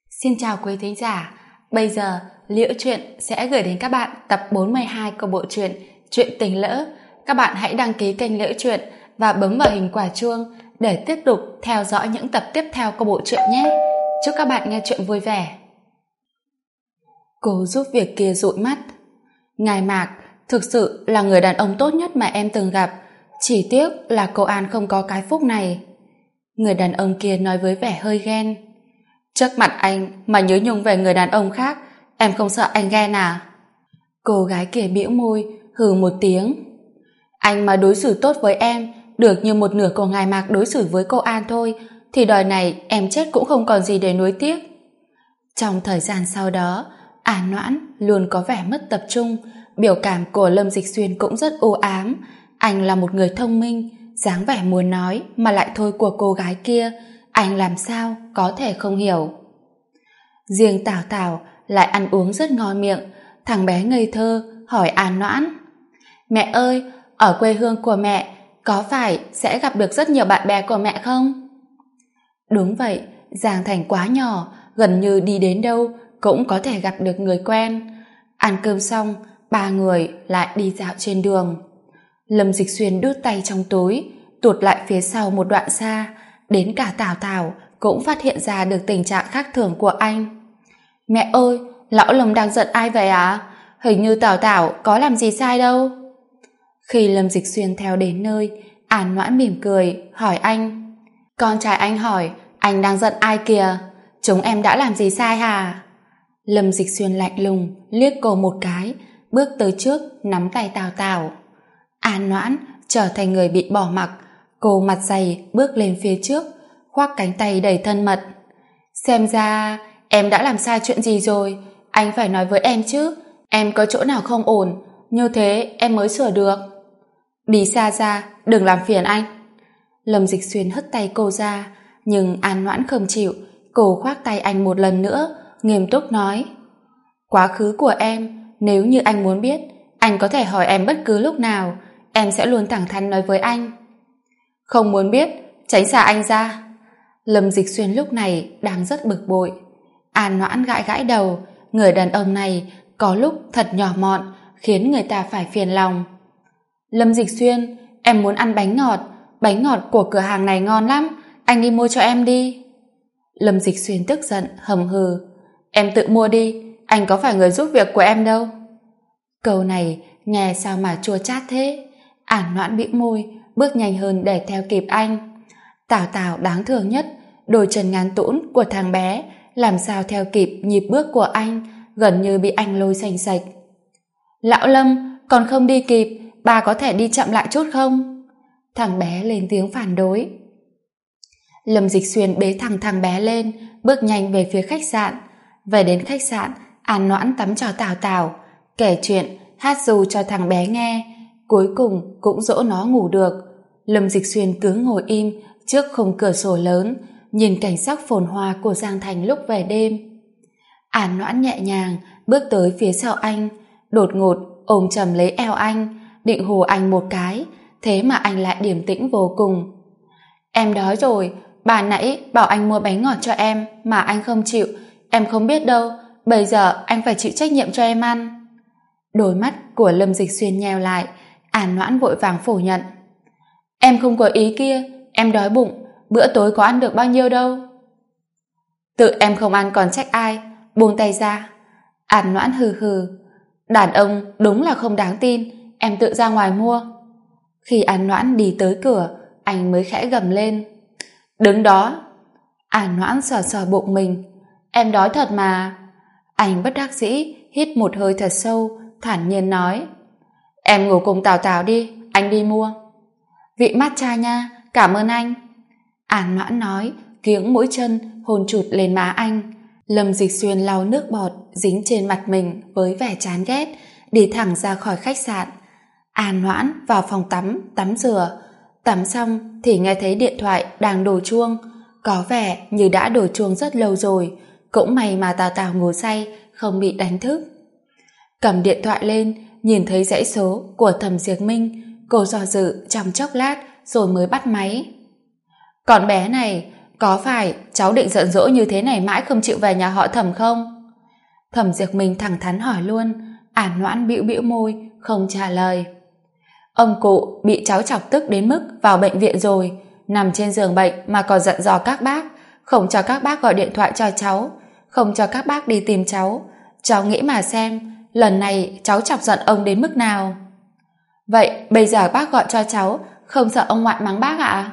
Xin chào quý thính giả. Bây giờ Liễu Chuyện sẽ gửi đến các bạn tập 42 của bộ truyện Chuyện Tình Lỡ. Các bạn hãy đăng ký kênh Liễu Chuyện và bấm vào hình quả chuông để tiếp tục theo dõi những tập tiếp theo của bộ truyện nhé. Chúc các bạn nghe chuyện vui vẻ. Cô giúp việc kia dụi mắt. Ngài Mạc thực sự là người đàn ông tốt nhất mà em từng gặp. Chỉ tiếc là cô An không có cái phúc này. Người đàn ông kia nói với vẻ hơi ghen. Trước mặt anh mà nhớ nhung về người đàn ông khác, em không sợ anh ghen à? Cô gái kia bĩu môi, hừ một tiếng. Anh mà đối xử tốt với em, được như một nửa của ngài Mạc đối xử với cô An thôi, thì đời này em chết cũng không còn gì để nuối tiếc. Trong thời gian sau đó, An Noãn luôn có vẻ mất tập trung, biểu cảm của Lâm Dịch Xuyên cũng rất u ám. Anh là một người thông minh, dáng vẻ muốn nói mà lại thôi của cô gái kia, anh làm sao có thể không hiểu. Riêng Tảo Tảo lại ăn uống rất ngon miệng. Thằng bé ngây thơ hỏi An Noãn: Mẹ ơi, ở quê hương của mẹ có phải sẽ gặp được rất nhiều bạn bè của mẹ không? Đúng vậy, Giang Thành quá nhỏ, gần như đi đến đâu cũng có thể gặp được người quen. Ăn cơm xong, ba người lại đi dạo trên đường. Lâm Dịch Xuyên đút tay trong túi, tụt lại phía sau một đoạn xa. Đến cả Tảo Tảo cũng phát hiện ra được tình trạng khác thường của anh. Mẹ ơi, lão Lâm đang giận ai vậy ạ? Hình như Tảo Tảo có làm gì sai đâu. Khi Lâm Dịch Xuyên theo đến nơi, An Noãn mỉm cười hỏi anh: Con trai anh hỏi anh đang giận ai kìa? Chúng em đã làm gì sai hả? Lâm Dịch Xuyên lạnh lùng liếc cô một cái, bước tới trước nắm tay Tảo Tảo. An Noãn trở thành người bị bỏ mặc. Cô mặt dày bước lên phía trước, khoác cánh tay đầy thân mật. Xem ra em đã làm sai chuyện gì rồi, anh phải nói với em chứ. Em có chỗ nào không ổn, như thế em mới sửa được. Đi xa ra, đừng làm phiền anh. Lâm Dịch Xuyên hất tay cô ra, nhưng An Noãn không chịu. Cô khoác tay anh một lần nữa, nghiêm túc nói: Quá khứ của em, nếu như anh muốn biết, anh có thể hỏi em bất cứ lúc nào, em sẽ luôn thẳng thắn nói với anh. Không muốn biết, tránh xa anh ra. Lâm Dịch Xuyên lúc này đang rất bực bội. An Noãn gãi gãi đầu, người đàn ông này có lúc thật nhỏ mọn, khiến người ta phải phiền lòng. Lâm Dịch Xuyên, em muốn ăn bánh ngọt của cửa hàng này ngon lắm, anh đi mua cho em đi. Lâm Dịch Xuyên tức giận hầm hừ: Em tự mua đi, anh có phải người giúp việc của em đâu. Câu này nghe sao mà chua chát thế. An Noãn bĩu môi, bước nhanh hơn để theo kịp anh. Tảo Tảo đáng thương nhất, đôi chân ngắn tũn của thằng bé làm sao theo kịp nhịp bước của anh, gần như bị anh lôi xành xạch. Lão Lâm, còn không đi kịp, ba có thể đi chậm lại chút không? Thằng bé lên tiếng phản đối. Lâm Dịch Xuyên bế thằng bé lên, bước nhanh về phía khách sạn. Về đến khách sạn, An Noãn tắm cho Tảo Tảo, kể chuyện, hát ru cho thằng bé nghe, cuối cùng cũng dỗ nó ngủ được. Lâm Dịch Xuyên cứ ngồi im trước khung cửa sổ lớn, nhìn cảnh sắc phồn hoa của Giang Thành lúc về đêm. An Noãn nhẹ nhàng bước tới phía sau anh, đột ngột ôm chầm lấy eo anh, định hù anh một cái, thế mà anh lại điềm tĩnh vô cùng. Em đói rồi, bà nãy bảo anh mua bánh ngọt cho em mà anh không chịu, em không biết đâu, bây giờ anh phải chịu trách nhiệm cho em ăn. Đôi mắt của Lâm Dịch Xuyên nheo lại. An Noãn vội vàng phủ nhận: Em không có ý kia, em đói bụng, bữa tối có ăn được bao nhiêu đâu. Tự em không ăn còn trách ai, buông tay ra. An Noãn hừ hừ: Đàn ông đúng là không đáng tin, em tự ra ngoài mua. Khi An Noãn đi tới cửa, anh mới khẽ gầm lên: Đứng đó. An Noãn sờ sờ bụng mình: Em đói thật mà. Anh bất đắc dĩ hít một hơi thật sâu, thản nhiên nói: Em ngủ cùng Tảo Tảo đi, anh đi mua. Vị matcha nha, cảm ơn anh. An Noãn nói, kiếng mũi chân hôn chụt lên má anh. Lâm Dịch Xuyên lau nước bọt dính trên mặt mình với vẻ chán ghét, đi thẳng ra khỏi khách sạn. An Noãn vào phòng tắm rửa. Tắm xong thì nghe thấy điện thoại đang đổ chuông, có vẻ như đã đổ chuông rất lâu rồi. Cũng may mà Tảo Tảo ngủ say không bị đánh thức. Cầm điện thoại lên, nhìn thấy dãy số của Thẩm Diệp Minh, cô do dự trong chốc lát rồi mới bắt máy. Con bé này, có phải cháu định giận dỗi như thế này mãi không chịu về nhà họ Thẩm không? Thẩm Diệp Minh thẳng thắn hỏi luôn. An Noãn bĩu bĩu môi, không trả lời. Ông cụ bị cháu chọc tức đến mức vào bệnh viện rồi, nằm trên giường bệnh mà còn dặn dò các bác, không cho các bác gọi điện thoại cho cháu, không cho các bác đi tìm cháu. Cháu nghĩ mà xem, lần này cháu chọc giận ông đến mức nào. Vậy bây giờ bác gọi cho cháu, không sợ ông ngoại mắng bác ạ?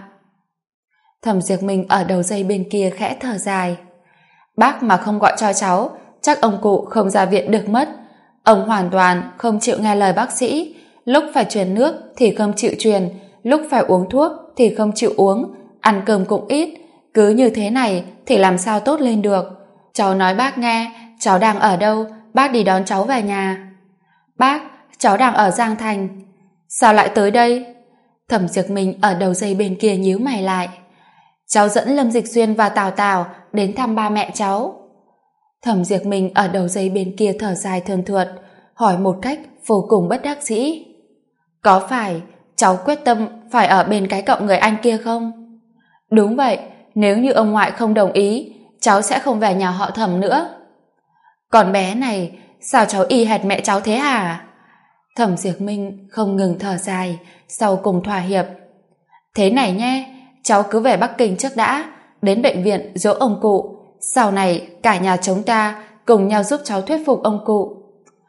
Thẩm Diệp Minh ở đầu dây bên kia khẽ thở dài. Bác mà không gọi cho cháu, chắc ông cụ không ra viện được mất. Ông hoàn toàn không chịu nghe lời bác sĩ, lúc phải truyền nước thì không chịu truyền, lúc phải uống thuốc thì không chịu uống, ăn cơm cũng ít. Cứ như thế này thì làm sao tốt lên được. Cháu nói bác nghe, cháu đang ở đâu, bác đi đón cháu về nhà. Bác, cháu đang ở Giang Thành. Sao lại tới đây? Thẩm Diệp Minh ở đầu dây bên kia nhíu mày lại. Cháu dẫn Lâm Dịch Xuyên và Tào Tào đến thăm ba mẹ cháu. Thẩm Diệp Minh ở đầu dây bên kia thở dài thườn thượt, hỏi một cách vô cùng bất đắc dĩ. Có phải cháu quyết tâm phải ở bên cái cậu người anh kia không? Đúng vậy, nếu như ông ngoại không đồng ý, cháu sẽ không về nhà họ Thẩm nữa. Còn bé này, sao cháu y hệt mẹ cháu thế hả? Thẩm Diệp Minh không ngừng thở dài, sau cùng thỏa hiệp. Thế này nhé, cháu cứ về Bắc Kinh trước đã, đến bệnh viện dỗ ông cụ. Sau này cả nhà chúng ta cùng nhau giúp cháu thuyết phục ông cụ.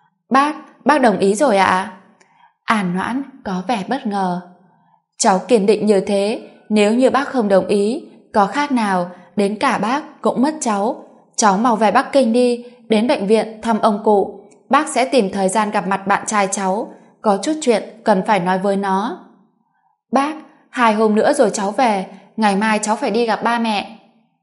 Bác đồng ý rồi ạ? An Noãn có vẻ bất ngờ. Cháu kiên định như thế, nếu như bác không đồng ý, có khác nào đến cả bác cũng mất cháu. Cháu mau về Bắc Kinh đi, đến bệnh viện thăm ông cụ. Bác sẽ tìm thời gian gặp mặt bạn trai cháu, có chút chuyện cần phải nói với nó. Bác, 2 hôm nữa rồi cháu về, ngày mai cháu phải đi gặp ba mẹ.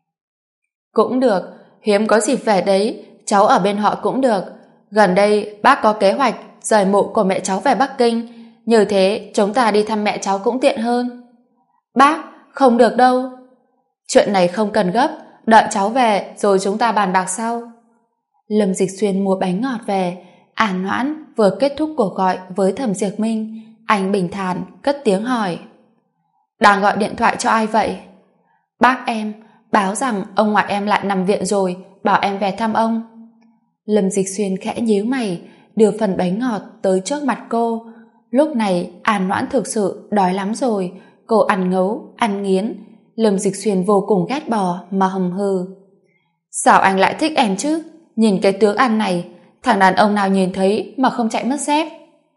Cũng được, hiếm có dịp về đấy, cháu ở bên họ cũng được. Gần đây bác có kế hoạch rời mộ của mẹ cháu về Bắc Kinh, như thế chúng ta đi thăm mẹ cháu cũng tiện hơn. Bác, không được đâu. Chuyện này không cần gấp, đợi cháu về rồi chúng ta bàn bạc sau. Lâm Dịch Xuyên mua bánh ngọt về. An Noãn vừa kết thúc cuộc gọi với Thẩm Diệp Minh, anh bình thản cất tiếng hỏi. Đang gọi điện thoại cho ai vậy? Bác em, báo rằng ông ngoại em lại nằm viện rồi, bảo em về thăm ông. Lâm Dịch Xuyên khẽ nhíu mày, đưa phần bánh ngọt tới trước mặt cô. Lúc này An Noãn thực sự đói lắm rồi, cô ăn ngấu, ăn nghiến. Lâm Dịch Xuyên vô cùng ghét bỏ mà hầm hừ. Sao anh lại thích em chứ? Nhìn cái tướng ăn này, thằng đàn ông nào nhìn thấy mà không chạy mất dép.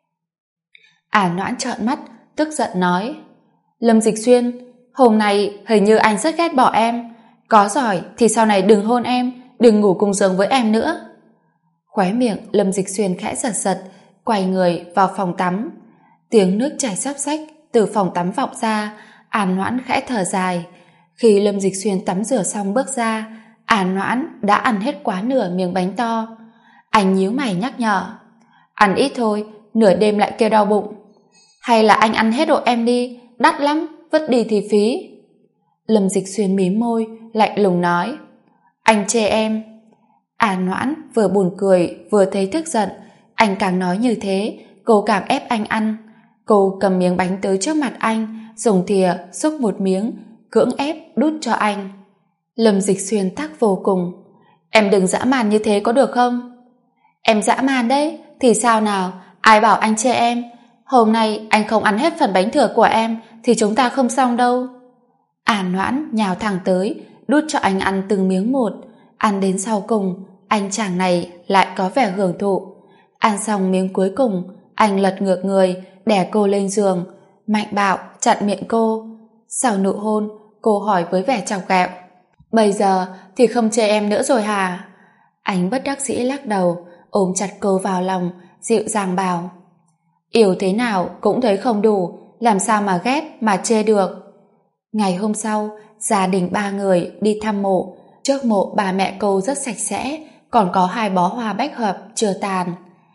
An Noãn trợn mắt, tức giận nói. Lâm Dịch Xuyên, hôm nay hình như anh rất ghét bỏ em. Có giỏi thì sau này đừng hôn em, đừng ngủ cùng giường với em nữa. Khóe miệng Lâm Dịch Xuyên khẽ giật giật, quay người vào phòng tắm. Tiếng nước chảy xóc xách từ phòng tắm vọng ra. An Noãn khẽ thở dài. Khi Lâm Dịch Xuyên tắm rửa xong bước ra, An Noãn đã ăn hết quá nửa miếng bánh to. Anh nhíu mày nhắc nhở. Ăn ít thôi, nửa đêm lại kêu đau bụng. Hay là anh ăn hết hộ em đi, đắt lắm, vứt đi thì phí. Lâm Dịch Xuyên mím môi, lạnh lùng nói. Anh chê em. An Noãn vừa buồn cười vừa thấy tức giận. Anh càng nói như thế, cô càng ép anh ăn. Cô cầm miếng bánh tới trước mặt anh, dùng thìa xúc một miếng, cưỡng ép đút cho anh. Lâm Dịch Xuyên thắc vô cùng. Em đừng dã man như thế có được không? Em dã man đấy, thì sao nào, ai bảo anh chê em? Hôm nay anh không ăn hết phần bánh thừa của em thì chúng ta không xong đâu. An Noãn nhào thẳng tới, đút cho anh ăn từng miếng một. Ăn đến sau cùng, anh chàng này lại có vẻ hưởng thụ. Ăn xong miếng cuối cùng, anh lật ngược người, đè cô lên giường, mạnh bạo chặn miệng cô. Sau nụ hôn, cô hỏi với vẻ chọc ghẹo. Bây giờ thì không chê em nữa rồi hả? Anh bất đắc dĩ lắc đầu, ôm chặt cô vào lòng, dịu dàng bảo. Yêu thế nào cũng thấy không đủ, làm sao mà ghét mà chê được. Ngày hôm sau, gia đình 3 người đi thăm mộ. Trước mộ bà mẹ cô rất sạch sẽ, còn có 2 bó hoa bách hợp chưa tàn.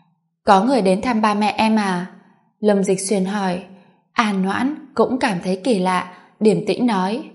Có người đến thăm ba mẹ em à? Lâm Dịch Xuyên hỏi. An Noãn cũng cảm thấy kỳ lạ, điềm tĩnh nói.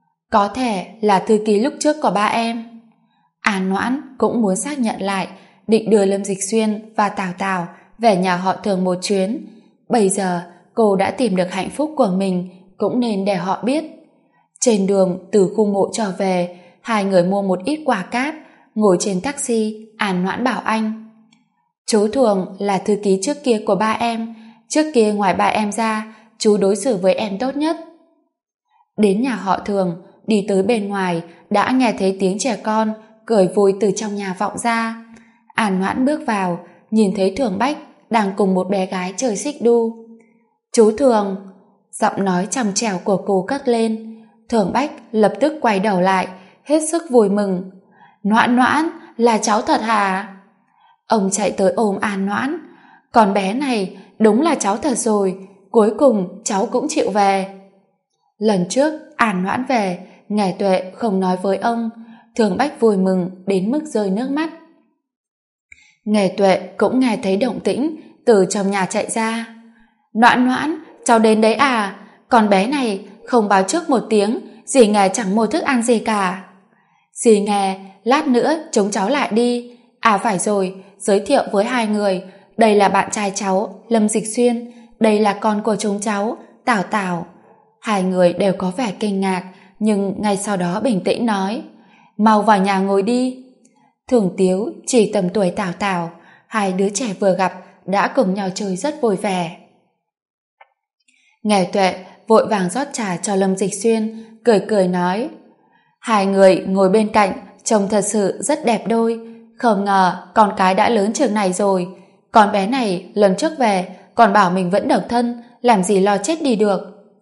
Có thể là thư ký lúc trước của ba em. An Noãn cũng muốn xác nhận lại, định đưa Lâm Dịch Xuyên và Tào Tào về nhà họ Thường một chuyến. Bây giờ cô đã tìm được hạnh phúc của mình, cũng nên để họ biết. Trên đường từ khu mộ trở về, hai người mua một ít quà cáp, ngồi trên taxi, An Noãn bảo anh: chú Thường là thư ký trước kia của ba em, trước kia ngoài ba em ra, chú đối xử với em tốt nhất. Đến nhà họ Thường, đi tới bên ngoài, đã nghe thấy tiếng trẻ con cười vui từ trong nhà vọng ra. An Noãn bước vào, nhìn thấy Thường Bách đang cùng một bé gái chơi xích đu. Chú Thường, giọng nói trong trẻo của cô cất lên. Thường Bách lập tức quay đầu lại, hết sức vui mừng. Noãn Noãn, là cháu thật hả? Ông chạy tới ôm An Noãn. Con bé này đúng là cháu thật rồi, cuối cùng cháu cũng chịu về. Lần trước An Noãn về, Ngải Tuệ không nói với ông. Thường Bách vui mừng đến mức rơi nước mắt. Ngải Tuệ cũng nghe thấy động tĩnh, từ trong nhà chạy ra. Noãn Noãn, cháu đến đấy à? Con bé này không báo trước một tiếng, dì Nghe chẳng mua thức ăn gì cả. Dì Nghe, lát nữa chúng cháu lại đi. À phải rồi, giới thiệu với hai người, đây là bạn trai cháu, Lâm Dịch Xuyên, đây là con của chúng cháu, Tảo Tảo. Hai người đều có vẻ kinh ngạc, nhưng ngay sau đó bình tĩnh nói: mau vào nhà ngồi đi. Thường Tiếu chỉ tầm tuổi Tảo Tảo, hai đứa trẻ vừa gặp đã cùng nhau chơi rất vui vẻ. Ngải Tuệ vội vàng rót trà cho Lâm Dịch Xuyên, cười cười nói: hai người ngồi bên cạnh trông thật sự rất đẹp đôi, không ngờ con cái đã lớn chừng này rồi. Con bé này lần trước về còn bảo mình vẫn độc thân, làm gì lo chết đi được.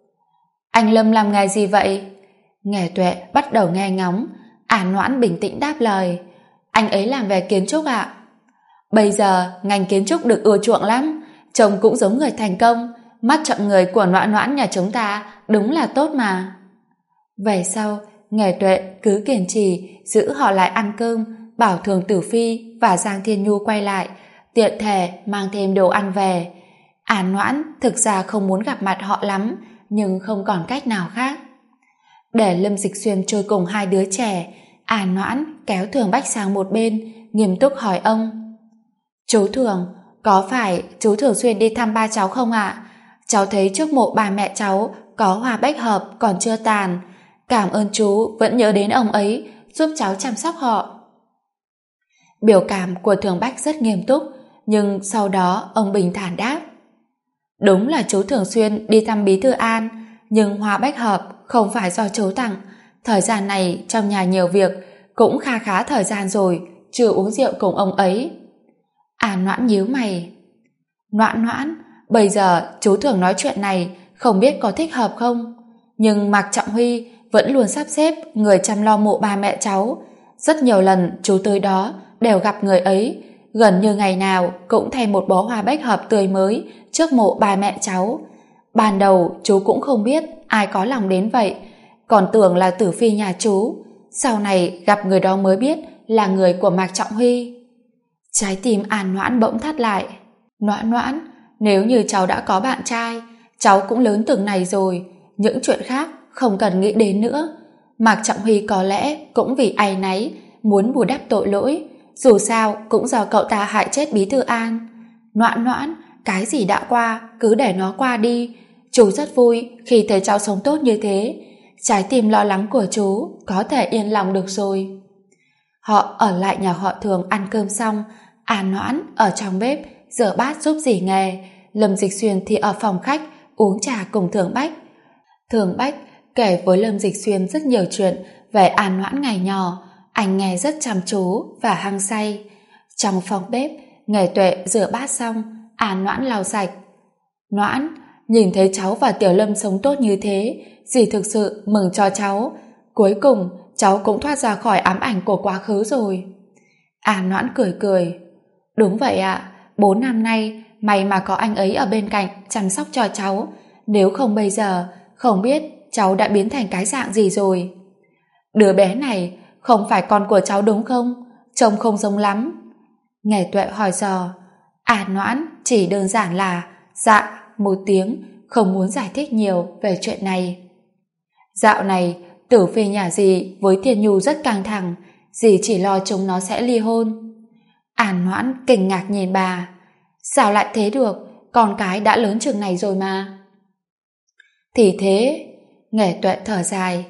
Anh Lâm làm nghề gì vậy? Ngải Tuệ bắt đầu nghe ngóng. An Noãn bình tĩnh đáp lời: anh ấy làm về kiến trúc ạ. Bây giờ ngành kiến trúc được ưa chuộng lắm, trông cũng giống người thành công. Mắt chọn người của Noãn Noãn nhà chúng ta đúng là tốt mà. Về sau, Ngải Tuệ cứ kiên trì giữ họ lại ăn cơm, bảo Thường Tử Phi và Giang Thiên Nhu quay lại, tiện thể mang thêm đồ ăn về. An Noãn thực ra không muốn gặp mặt họ lắm, nhưng không còn cách nào khác. Để Lâm Dịch Xuyên chơi cùng hai đứa trẻ, An Noãn kéo Thường Bách sang một bên, nghiêm túc hỏi ông: chú Thường, có phải chú thường xuyên đi thăm ba cháu không ạ? Cháu thấy trước mộ ba mẹ cháu có hoa bách hợp còn chưa tàn. Cảm ơn chú vẫn nhớ đến ông ấy, giúp cháu chăm sóc họ. Biểu cảm của Thường Bách rất nghiêm túc, nhưng sau đó ông bình thản đáp: đúng là chú thường xuyên đi thăm Bí Thư An, nhưng hoa bách hợp không phải do chú tặng. Thời gian này trong nhà nhiều việc, cũng kha khá thời gian rồi chưa uống rượu cùng ông ấy. An Noãn nhíu mày: Noãn Noãn, bây giờ chú thường nói chuyện này không biết có thích hợp không? Nhưng Mạc Trọng Huy vẫn luôn sắp xếp người chăm lo mộ ba mẹ cháu. Rất nhiều lần chú tới đó đều gặp người ấy, gần như ngày nào cũng thay một bó hoa bách hợp tươi mới trước mộ ba mẹ cháu. Ban đầu chú cũng không biết ai có lòng đến vậy, còn tưởng là Tử Phi nhà chú. Sau này gặp người đó mới biết là người của Mạc Trọng Huy. Trái tim An Noãn bỗng thắt lại. Noãn Noãn, nếu như cháu đã có bạn trai, cháu cũng lớn từng này rồi, những chuyện khác không cần nghĩ đến nữa. Mạc Trọng Huy có lẽ cũng vì áy náy muốn bù đắp tội lỗi, dù sao cũng do cậu ta hại chết Bí Thư An. Noãn Noãn, cái gì đã qua cứ để nó qua đi. Chú rất vui khi thấy cháu sống tốt như thế. Trái tim lo lắng của chú có thể yên lòng được rồi. Họ ở lại nhà họ Thường ăn cơm xong, An Noãn ở trong bếp rửa bát giúp dì Nghề, Lâm Dịch Xuyên thì ở phòng khách uống trà cùng Thường Bách. Thường Bách kể với Lâm Dịch Xuyên rất nhiều chuyện về An Noãn ngày nhỏ, anh nghe rất chăm chú và hăng say. Trong phòng bếp, Ngải Tuệ rửa bát xong, An Noãn lau sạch. Noãn, nhìn thấy cháu và Tiểu Lâm sống tốt như thế, dì thực sự mừng cho cháu. Cuối cùng, cháu cũng thoát ra khỏi ám ảnh của quá khứ rồi. An Noãn cười cười. Đúng vậy ạ, 4 năm nay, may mà có anh ấy ở bên cạnh chăm sóc cho cháu. Nếu không bây giờ, không biết cháu đã biến thành cái dạng gì rồi. Đứa bé này không phải con của cháu đúng không? Trông không giống lắm. Ngải Tuệ hỏi dò. An Noãn chỉ đơn giản là dạ một tiếng, không muốn giải thích nhiều về chuyện này. Dạo này Tử Phi nhà dì với Thiên Nhu rất căng thẳng, dì chỉ lo chúng nó sẽ ly hôn. An Noãn kinh ngạc nhìn bà. Sao lại thế được, con cái đã lớn chừng này rồi mà. Thì thế, Ngải Tuệ thở dài.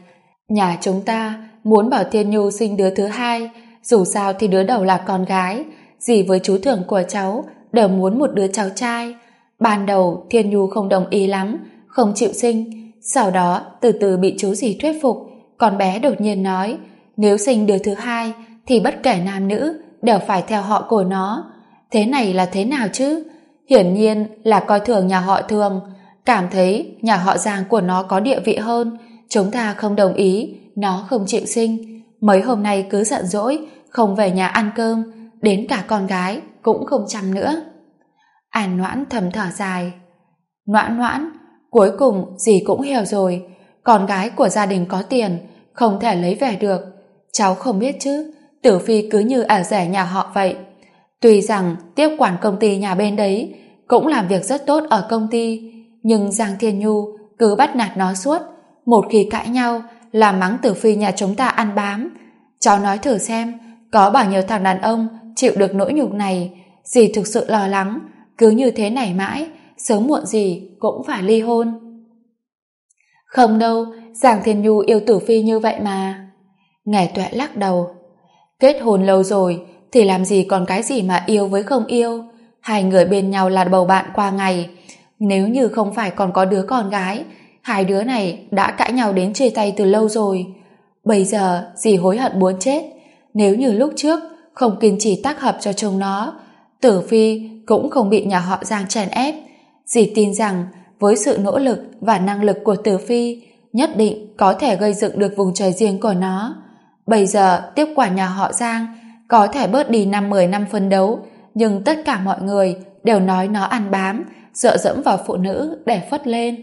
Nhà chúng ta muốn bảo Thiên Nhu sinh đứa thứ hai, dù sao thì đứa đầu là con gái, dì với chú Thường của cháu đều muốn một đứa cháu trai. Ban đầu Thiên Nhu không đồng ý lắm, không chịu sinh, sau đó từ từ bị chú dì thuyết phục, con bé đột nhiên nói nếu sinh đứa thứ hai thì bất kể nam nữ đều phải theo họ của nó. Thế này là thế nào chứ? Hiển nhiên là coi thường nhà họ Thường, cảm thấy nhà họ Giang của nó có địa vị hơn. Chúng ta không đồng ý, nó không chịu sinh. Mấy hôm nay cứ giận dỗi, không về nhà ăn cơm, đến cả con gái cũng không chăm nữa. An Noãn thầm thở dài. Noãn Noãn, cuối cùng dì cũng hiểu rồi, con gái của gia đình có tiền, không thể lấy về được. Cháu không biết chứ, Tử Phi cứ như ở rể nhà họ vậy. Tuy rằng tiếp quản công ty nhà bên đấy, cũng làm việc rất tốt ở công ty, nhưng Giang Thiên Nhu cứ bắt nạt nó suốt, một khi cãi nhau là mắng Tử Phi nhà chúng ta ăn bám. Cháu nói thử xem, có bao nhiêu thằng đàn ông chịu được nỗi nhục này? Dì thực sự lo lắng, cứ như thế này mãi, sớm muộn gì cũng phải ly hôn. Không đâu, Giang Thiên Nhu yêu Tử Phi như vậy mà. Ngải Tuệ lắc đầu. Kết hôn lâu rồi thì làm gì còn cái gì mà yêu với không yêu. Hai người bên nhau là bầu bạn qua ngày. Nếu như không phải còn có đứa con gái, hai đứa này đã cãi nhau đến chia tay từ lâu rồi. Bây giờ dì hối hận muốn chết. Nếu như lúc trước không kiên trì tác hợp cho chúng nó, Tử Phi cũng không bị nhà họ Giang chèn ép. Dì tin rằng với sự nỗ lực và năng lực của Tử Phi, nhất định có thể gây dựng được vùng trời riêng của nó. Bây giờ tiếp quản nhà họ Giang có thể bớt đi 5-10 năm phấn đấu, nhưng tất cả mọi người đều nói nó ăn bám, dựa dẫm vào phụ nữ để phất lên.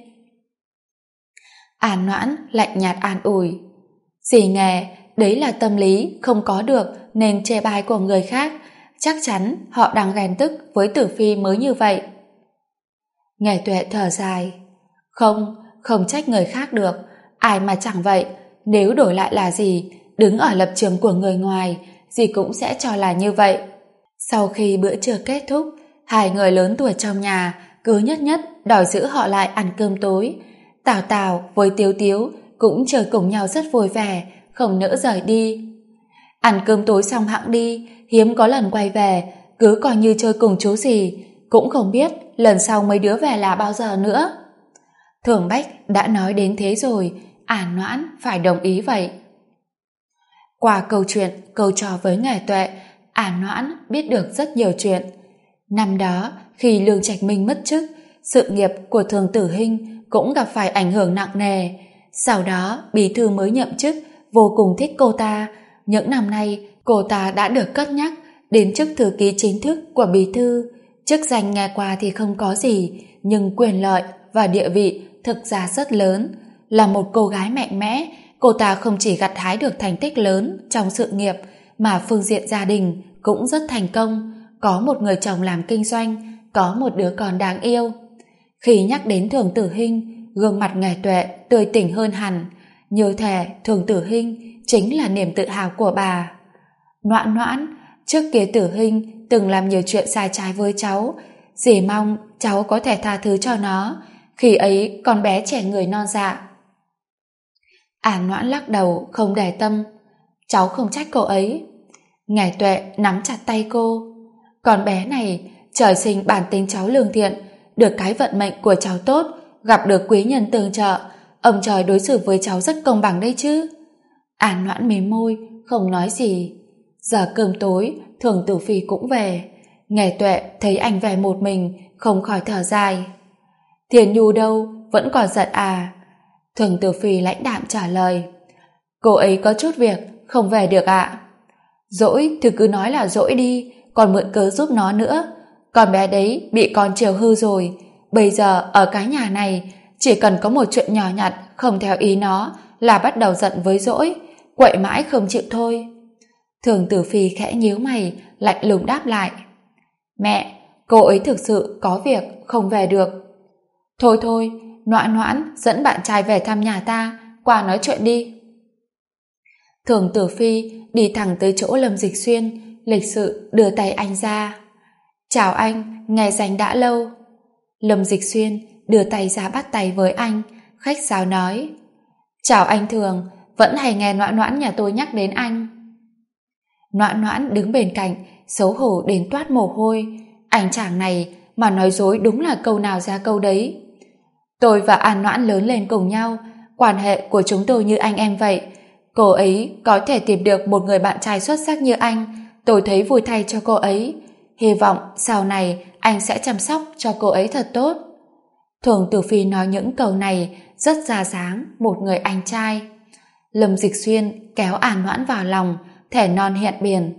An Noãn lạnh nhạt an ủi. Dì nghe, đấy là tâm lý không có được nên chê bai của người khác. Chắc chắn họ đang ghen tức với Tử Phi mới như vậy. Ngải Tuệ thở dài. Không trách người khác được. Ai mà chẳng vậy. Nếu đổi lại là dì, đứng ở lập trường của người ngoài, dì cũng sẽ cho là như vậy. Sau khi bữa trưa kết thúc, hai người lớn tuổi trong nhà cứ nhất đòi giữ họ lại ăn cơm tối. Tào Tào với Tiếu Tiếu cũng chơi cùng nhau rất vui vẻ, không nỡ rời đi. Ăn cơm tối xong hẵng đi, hiếm có lần quay về, cứ coi như chơi cùng chú gì, cũng không biết lần sau mấy đứa về là bao giờ nữa. Thường Bách đã nói đến thế rồi, An Noãn phải đồng ý vậy. Qua câu chuyện, câu trò với Ngải Tuệ, An Noãn biết được rất nhiều chuyện. Năm đó, khi Lương Trạch Minh mất chức, sự nghiệp của Thường Tử Hinh cũng gặp phải ảnh hưởng nặng nề. Sau đó, bí thư mới nhậm chức, vô cùng thích cô ta. Những năm nay, cô ta đã được cất nhắc đến chức thư ký chính thức của bí thư. Chức danh nghe qua thì không có gì, nhưng quyền lợi và địa vị thực ra rất lớn. Là một cô gái mạnh mẽ, cô ta không chỉ gặt hái được thành tích lớn trong sự nghiệp, mà phương diện gia đình cũng rất thành công, có một người chồng làm kinh doanh, có một đứa con đáng yêu. Khi nhắc đến Thường Tử Hinh, gương mặt Ngải Tuệ tươi tỉnh hơn hẳn, như thể Thường Tử Hinh chính là niềm tự hào của bà. Noãn Noãn, trước kia Tử Hinh từng làm nhiều chuyện sai trái với cháu, dì mong cháu có thể tha thứ cho nó, khi ấy con bé trẻ người non dạ. An Noãn lắc đầu không để tâm. Cháu không trách cô ấy. Ngải Tuệ nắm chặt tay cô. Con bé này trời sinh bản tính cháu lương thiện, được cái vận mệnh của cháu tốt, gặp được quý nhân tương trợ, ông trời đối xử với cháu rất công bằng đấy chứ. An Noãn mím môi không nói gì. Giờ cơm tối, Thường Tử Phi cũng về. Ngải Tuệ thấy anh về một mình, không khỏi thở dài. Thiền Nhu đâu, vẫn còn giận à? Thường Tử Phi lãnh đạm trả lời. Cô ấy có chút việc, không về được ạ. Dỗi thì cứ nói là dỗi đi, còn mượn cớ giúp nó nữa. Con bé đấy bị con chiều hư rồi, bây giờ ở cái nhà này chỉ cần có một chuyện nhỏ nhặt không theo ý nó là bắt đầu giận với dỗi, quậy mãi không chịu thôi. Thường Tử Phi khẽ nhíu mày, lạnh lùng đáp lại. Mẹ, cô ấy thực sự có việc không về được. Thôi thôi, Noãn Noãn dẫn bạn trai về thăm nhà ta, qua nói chuyện đi. Thường Tử Phi đi thẳng tới chỗ Lâm Dịch Xuyên, lịch sự đưa tay anh ra. Chào anh, nghe danh đã lâu. Lâm Dịch Xuyên đưa tay ra bắt tay với anh, khách sáo nói. Chào anh Thường, vẫn hay nghe Noãn Noãn nhà tôi nhắc đến anh. Noãn Noãn đứng bên cạnh, xấu hổ đến toát mồ hôi. Anh chàng này mà nói dối đúng là câu nào ra câu đấy. Tôi và An Noãn lớn lên cùng nhau, quan hệ của chúng tôi như anh em vậy. Cô ấy có thể tìm được một người bạn trai xuất sắc như anh, tôi thấy vui thay cho cô ấy. Hy vọng sau này anh sẽ chăm sóc cho cô ấy thật tốt. Thường Tử Phi nói những câu này rất ra dáng một người anh trai. Lâm Dịch Xuyên kéo An Noãn vào lòng, thẻ non hẹn biển.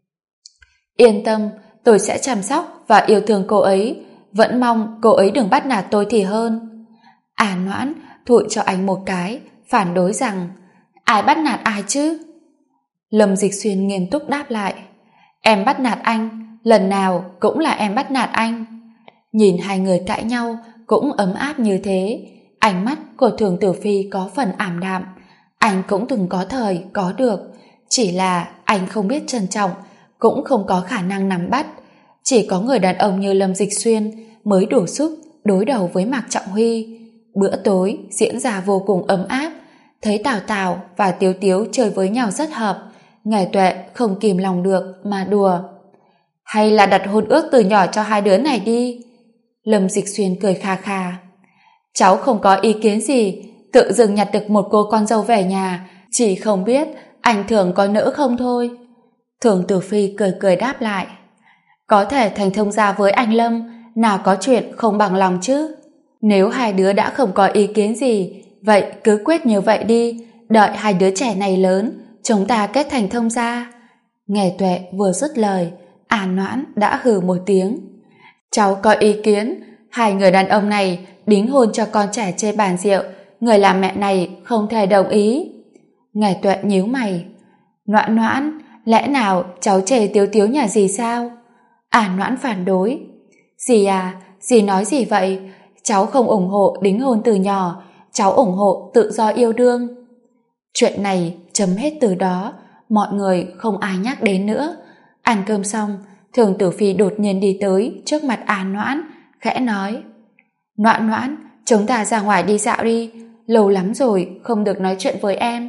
Yên tâm, tôi sẽ chăm sóc và yêu thương cô ấy, vẫn mong cô ấy đừng bắt nạt tôi thì hơn. An Noãn thụi cho anh một cái, phản đối rằng ai bắt nạt ai chứ? Lâm Dịch Xuyên nghiêm túc đáp lại, em bắt nạt anh, lần nào cũng là em bắt nạt anh. Nhìn hai người cãi nhau cũng ấm áp như thế, ánh mắt của Thường Tử Phi có phần ảm đạm. Anh cũng từng có thời có được, chỉ là anh không biết trân trọng, cũng không có khả năng nắm bắt. Chỉ có người đàn ông như Lâm Dịch Xuyên mới đủ sức đối đầu với Mạc Trọng Huy. Bữa tối diễn ra vô cùng ấm áp, thấy Tào Tào và Tiếu Tiếu chơi với nhau rất hợp, Ngải Tuệ không kìm lòng được mà đùa. Hay là đặt hôn ước từ nhỏ cho hai đứa này đi. Lâm Dịch Xuyên cười kha kha. Cháu không có ý kiến gì, tự dưng nhặt được một cô con dâu về nhà, chỉ không biết anh Thường có nỡ không thôi. Thường Tử Phi cười cười đáp lại, có thể thành thông gia với anh Lâm, nào có chuyện không bằng lòng chứ. Nếu hai đứa đã không có ý kiến gì, vậy cứ quyết như vậy đi, đợi hai đứa trẻ này lớn, chúng ta kết thành thông gia. Ngải Tuệ vừa dứt lời, An Noãn đã hừ một tiếng. Cháu có ý kiến, hai người đàn ông này đính hôn cho con trẻ trên bàn rượu, người làm mẹ này không thể đồng ý. Ngải Tuệ nhíu mày. Noãn Noãn, lẽ nào cháu chê Tiếu Tiếu nhà dì sao? An Noãn phản đối. Dì à, dì nói gì vậy? Cháu không ủng hộ đính hôn từ nhỏ, cháu ủng hộ tự do yêu đương. Chuyện này chấm hết từ đó, mọi người không ai nhắc đến nữa. Ăn cơm xong, Thường Tử Phi đột nhiên đi tới trước mặt An Noãn, khẽ nói, Noãn Noãn, chúng ta ra ngoài đi dạo đi, lâu lắm rồi không được nói chuyện với em.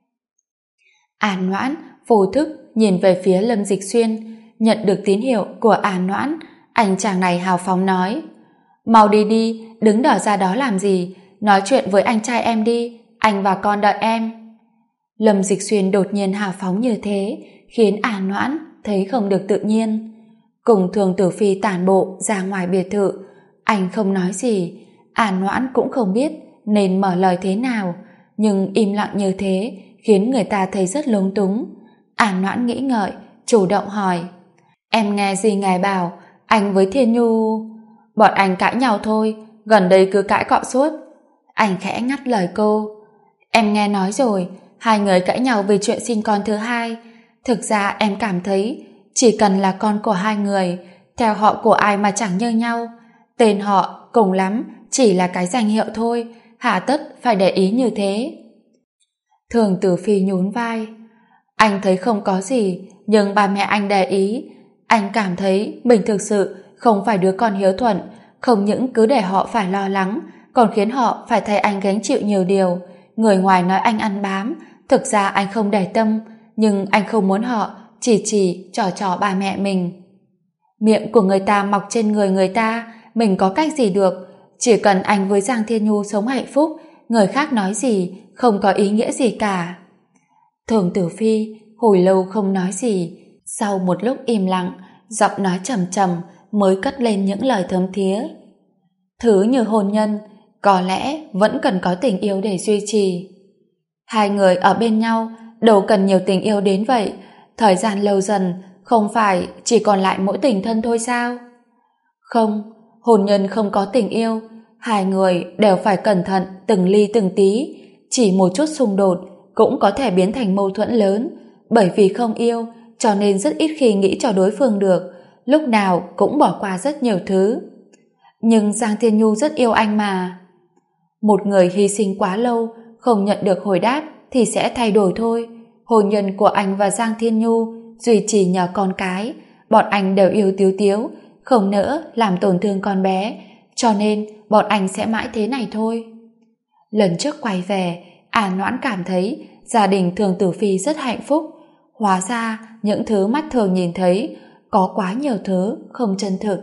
An Noãn vô thức nhìn về phía Lâm Dịch Xuyên, nhận được tín hiệu của An Noãn, anh chàng này hào phóng nói, mau đi đi, đứng đờ ra đó làm gì, nói chuyện với anh trai em đi, anh và con đợi em. Lâm Dịch Xuyên đột nhiên hào phóng như thế, khiến An Noãn thấy không được tự nhiên. Cùng Thường Tử Phi tản bộ ra ngoài biệt thự, anh không nói gì, An Noãn cũng không biết nên mở lời thế nào, nhưng im lặng như thế khiến người ta thấy rất lúng túng. An Noãn nghĩ ngợi, chủ động hỏi, em nghe gì ngài bảo anh với Thiên Nhu? Bọn anh cãi nhau thôi, gần đây cứ cãi cọ suốt. Anh khẽ ngắt lời cô, em nghe nói rồi, hai người cãi nhau vì chuyện sinh con thứ hai. Thực ra em cảm thấy chỉ cần là con của hai người, theo họ của ai mà chẳng như nhau, tên họ cùng lắm chỉ là cái danh hiệu thôi, hà tất phải để ý như thế. Thường Tử Phi nhún vai, anh thấy không có gì, nhưng ba mẹ anh để ý. Anh cảm thấy mình thực sự không phải đứa con hiếu thuận, không những cứ để họ phải lo lắng, còn khiến họ phải thay anh gánh chịu nhiều điều. Người ngoài nói anh ăn bám, thực ra anh không để tâm, nhưng anh không muốn họ chỉ trò ba mẹ mình. Miệng của người ta mọc trên người người ta, mình có cách gì được. Chỉ cần anh với Giang Thiên Nhu sống hạnh phúc, người khác nói gì không có ý nghĩa gì cả. Thường Tử Phi hồi lâu không nói gì, sau một lúc im lặng, giọng nói trầm trầm mới cất lên những lời thấm thía. Thứ như hôn nhân có lẽ vẫn cần có tình yêu để duy trì. Hai người ở bên nhau đâu cần nhiều tình yêu đến vậy, thời gian lâu dần không phải chỉ còn lại mỗi tình thân thôi sao? Không, hôn nhân không có tình yêu, hai người đều phải cẩn thận từng ly từng tí, chỉ một chút xung đột cũng có thể biến thành mâu thuẫn lớn, bởi vì không yêu cho nên rất ít khi nghĩ cho đối phương được, lúc nào cũng bỏ qua rất nhiều thứ. Nhưng Giang Thiên Nhu rất yêu anh mà. Một người hy sinh quá lâu, không nhận được hồi đáp thì sẽ thay đổi thôi. Hôn nhân của anh và Giang Thiên Nhu duy trì nhờ con cái, bọn anh đều yêu Tiếu Tiếu, không nỡ làm tổn thương con bé, cho nên bọn anh sẽ mãi thế này thôi. Lần trước quay về, An Noãn cảm thấy gia đình Thường Tử Phi rất hạnh phúc. Hóa ra những thứ mắt thường nhìn thấy có quá nhiều thứ không chân thực.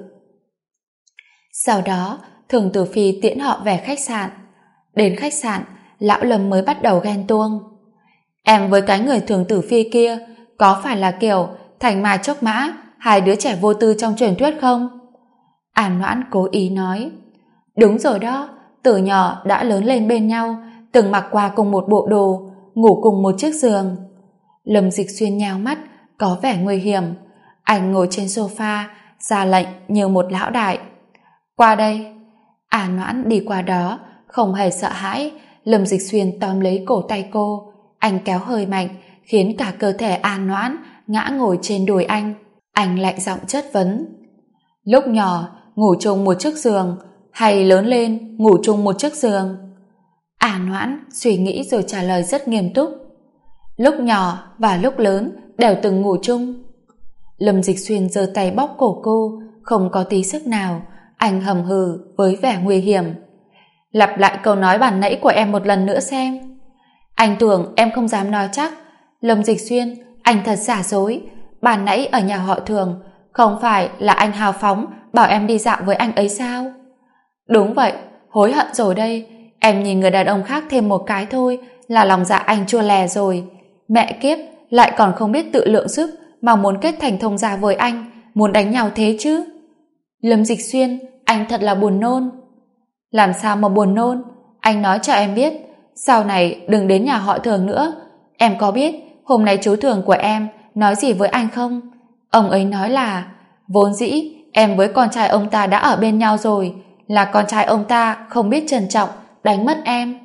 Sau đó Thường Tử Phi tiễn họ về khách sạn. Đến khách sạn, Lão Lâm mới bắt đầu ghen tuông. Em với cái người Thường Tử Phi kia có phải là kiểu thành mà chốc mã, hai đứa trẻ vô tư trong truyền thuyết không? An Noãn cố ý nói. Đúng rồi đó, từ nhỏ đã lớn lên bên nhau, từng mặc qua cùng một bộ đồ, ngủ cùng một chiếc giường. Lâm Dịch Xuyên nheo mắt, có vẻ nguy hiểm. Anh ngồi trên sofa, ra lệnh như một lão đại. Qua đây. An Noãn đi qua đó, không hề sợ hãi. Lâm Dịch Xuyên tóm lấy cổ tay cô. Anh kéo hơi mạnh, khiến cả cơ thể An Noãn ngã ngồi trên đùi anh. Anh lạnh giọng chất vấn. Lúc nhỏ, ngủ chung một chiếc giường, hay lớn lên ngủ chung một chiếc giường? An Noãn suy nghĩ rồi trả lời rất nghiêm túc. Lúc nhỏ và lúc lớn đều từng ngủ chung. Lâm Dịch Xuyên giơ tay bóp cổ cô, không có tí sức nào. Anh hầm hừ với vẻ nguy hiểm. Lặp lại câu nói ban nãy của em một lần nữa xem. Anh tưởng em không dám nói chắc. Lâm Dịch Xuyên, anh thật giả dối. Ban nãy ở nhà họ Thường, không phải là anh hào phóng bảo em đi dạo với anh ấy sao? Đúng vậy, hối hận rồi đây. Em nhìn người đàn ông khác thêm một cái thôi là lòng dạ anh chua lè rồi. Mẹ kiếp, lại còn không biết tự lượng sức mà muốn kết thành thông gia với anh, muốn đánh nhau thế chứ? Lâm Dịch Xuyên, anh thật là buồn nôn. Làm sao mà buồn nôn? Anh nói cho em biết, sau này đừng đến nhà họ Thường nữa. Em có biết hôm nay chú Thường của em nói gì với anh không? Ông ấy nói là vốn dĩ em với con trai ông ta đã ở bên nhau rồi, là con trai ông ta không biết trân trọng, đánh mất em.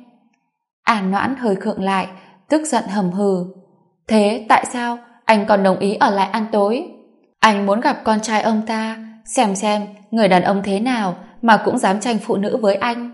An Noãn hơi khựng lại, tức giận hầm hừ. Thế tại sao anh còn đồng ý ở lại ăn tối? Anh muốn gặp con trai ông ta, xem người đàn ông thế nào mà cũng dám tranh phụ nữ với anh.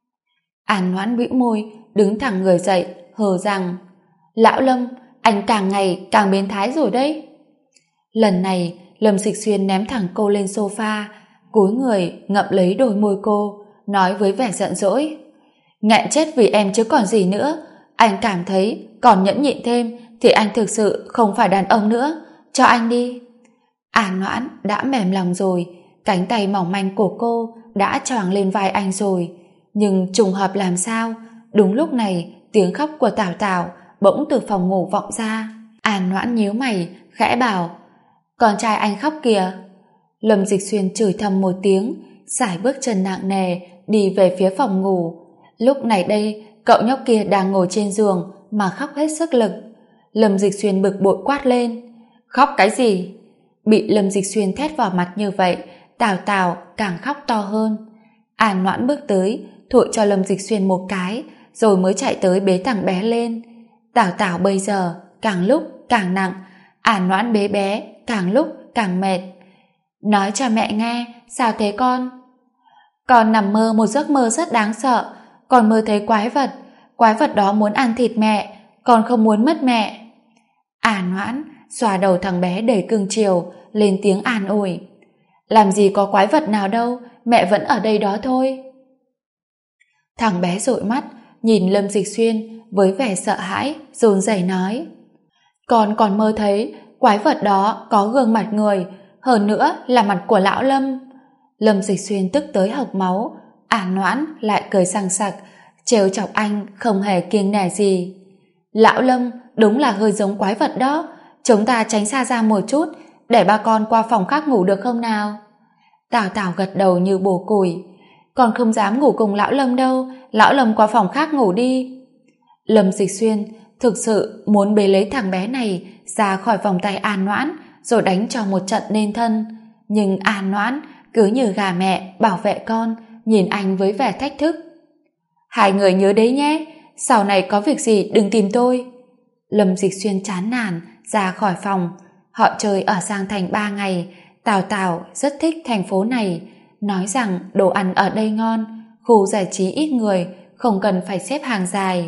An Noãn bĩu môi, đứng thẳng người dậy, hờ rằng Lão Lâm, anh càng ngày càng biến thái rồi đấy. Lần này Lâm Dịch Xuyên ném thẳng cô lên sofa, cúi người ngậm lấy đôi môi cô, nói với vẻ giận dỗi. Nghẹn chết vì em chứ còn gì nữa. Anh cảm thấy còn nhẫn nhịn thêm thì anh thực sự không phải đàn ông nữa. Cho anh đi. An Noãn đã mềm lòng rồi, cánh tay mỏng manh của cô đã choàng lên vai anh rồi. Nhưng trùng hợp làm sao, đúng lúc này tiếng khóc của Tảo Tảo bỗng từ phòng ngủ vọng ra. An Noãn nhíu mày, khẽ bảo, con trai anh khóc kìa. Lâm Dịch Xuyên chửi thầm một tiếng, sải bước chân nặng nề đi về phía phòng ngủ. Lúc này đây cậu nhóc kia đang ngồi trên giường mà khóc hết sức lực. Lâm Dịch Xuyên bực bội quát lên, khóc cái gì? Bị Lâm Dịch Xuyên thét vào mặt như vậy, Tảo Tảo càng khóc to hơn. An Noãn bước tới thụi cho Lâm Dịch Xuyên một cái, rồi mới chạy tới bế thằng bé lên. Tảo Tảo bây giờ càng lúc càng nặng, An Noãn bế bé càng lúc càng mệt. Nói cho mẹ nghe, sao thế con? Con nằm mơ một giấc mơ rất đáng sợ, con mơ thấy quái vật đó muốn ăn thịt mẹ, con không muốn mất mẹ. An Noãn xoa đầu thằng bé đầy cưng chiều, lên tiếng an ủi. Làm gì có quái vật nào đâu, mẹ vẫn ở đây đó thôi. Thằng bé dụi mắt, nhìn Lâm Dịch Xuyên với vẻ sợ hãi, run rẩy nói. Con còn mơ thấy quái vật đó có gương mặt người, hơn nữa là mặt của lão Lâm. Lâm Dịch Xuyên tức tới hộc máu. An Noãn lại cười sằng sặc, trêu chọc anh không hề kiêng nể gì. Lão Lâm đúng là hơi giống quái vật đó, chúng ta tránh xa ra một chút, để ba con qua phòng khác ngủ được không nào? Tảo Tảo gật đầu như bổ củi. Con không dám ngủ cùng lão Lâm đâu, lão Lâm qua phòng khác ngủ đi. Lâm Dịch Xuyên thực sự muốn bế lấy thằng bé này ra khỏi vòng tay An Noãn rồi đánh cho một trận nên thân, nhưng An Noãn cứ như gà mẹ bảo vệ con, nhìn anh với vẻ thách thức. Hai người nhớ đấy nhé, sau này có việc gì đừng tìm tôi. Lâm Dịch Xuyên chán nản ra khỏi phòng. Họ chơi ở Giang Thành 3 ngày. Tảo Tảo rất thích thành phố này, nói rằng đồ ăn ở đây ngon, khu giải trí ít người, không cần phải xếp hàng dài.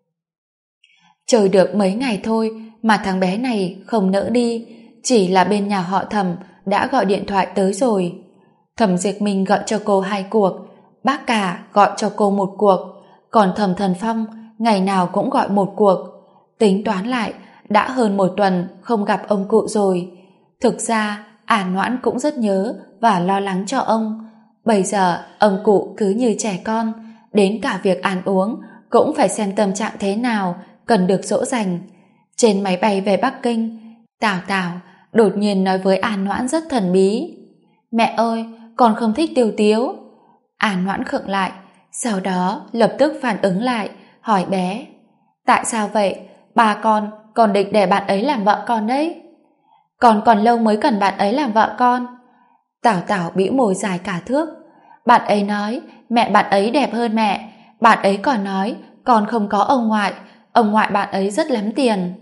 Chơi được mấy ngày thôi mà thằng bé này không nỡ đi, chỉ là bên nhà họ Thẩm đã gọi điện thoại tới rồi. Thẩm Diệt Minh gọi cho cô 2 cuộc, bác cả gọi cho cô 1 cuộc, còn Thẩm Thần Phong ngày nào cũng gọi 1 cuộc. Tính toán lại, đã hơn 1 tuần không gặp ông cụ rồi. Thực ra, An Noãn cũng rất nhớ và lo lắng cho ông. Bây giờ, ông cụ cứ như trẻ con, đến cả việc ăn uống cũng phải xem tâm trạng thế nào, cần được dỗ dành. Trên máy bay về Bắc Kinh, Tào Tào đột nhiên nói với An Noãn rất thần bí: "Mẹ ơi, con không thích Tiêu Tiếu." An Noãn khựng lại, sau đó lập tức phản ứng lại, hỏi bé: "Tại sao vậy? Ba con định để bạn ấy làm vợ con đấy." "Con còn lâu mới cần bạn ấy làm vợ con." Tào Tào bĩu môi dài cả thước: "Bạn ấy nói mẹ bạn ấy đẹp hơn mẹ. Bạn ấy còn nói con không có ông ngoại bạn ấy rất lắm tiền."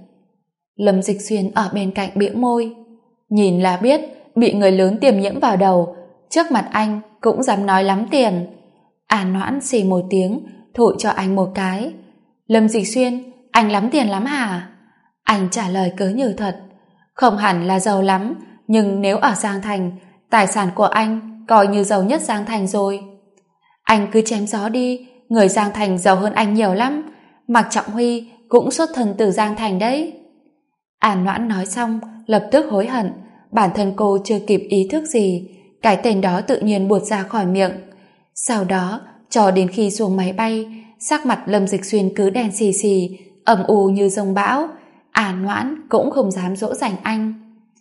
Lâm Dịch Xuyên ở bên cạnh bĩu môi: "Nhìn là biết bị người lớn tiềm nhiễm vào đầu, trước mặt anh cũng dám nói lắm tiền." An Noãn xì một tiếng, thổi cho anh một cái: "Lâm Dịch Xuyên, anh lắm tiền lắm hả?" Anh trả lời cớ như thật: "Không hẳn là giàu lắm, nhưng nếu ở Giang Thành, tài sản của anh coi như giàu nhất Giang Thành rồi." "Anh cứ chém gió đi, người Giang Thành giàu hơn anh nhiều lắm. Mạc Trọng Huy cũng xuất thân từ Giang Thành đấy." An Noãn nói xong lập tức hối hận, bản thân cô chưa kịp ý thức gì, cái tên đó tự nhiên buột ra khỏi miệng. Sau đó, cho đến khi xuống máy bay, sắc mặt Lâm Dịch Xuyên cứ đen xì xì, âm u như giông bão. An Noãn cũng không dám dỗ dành anh.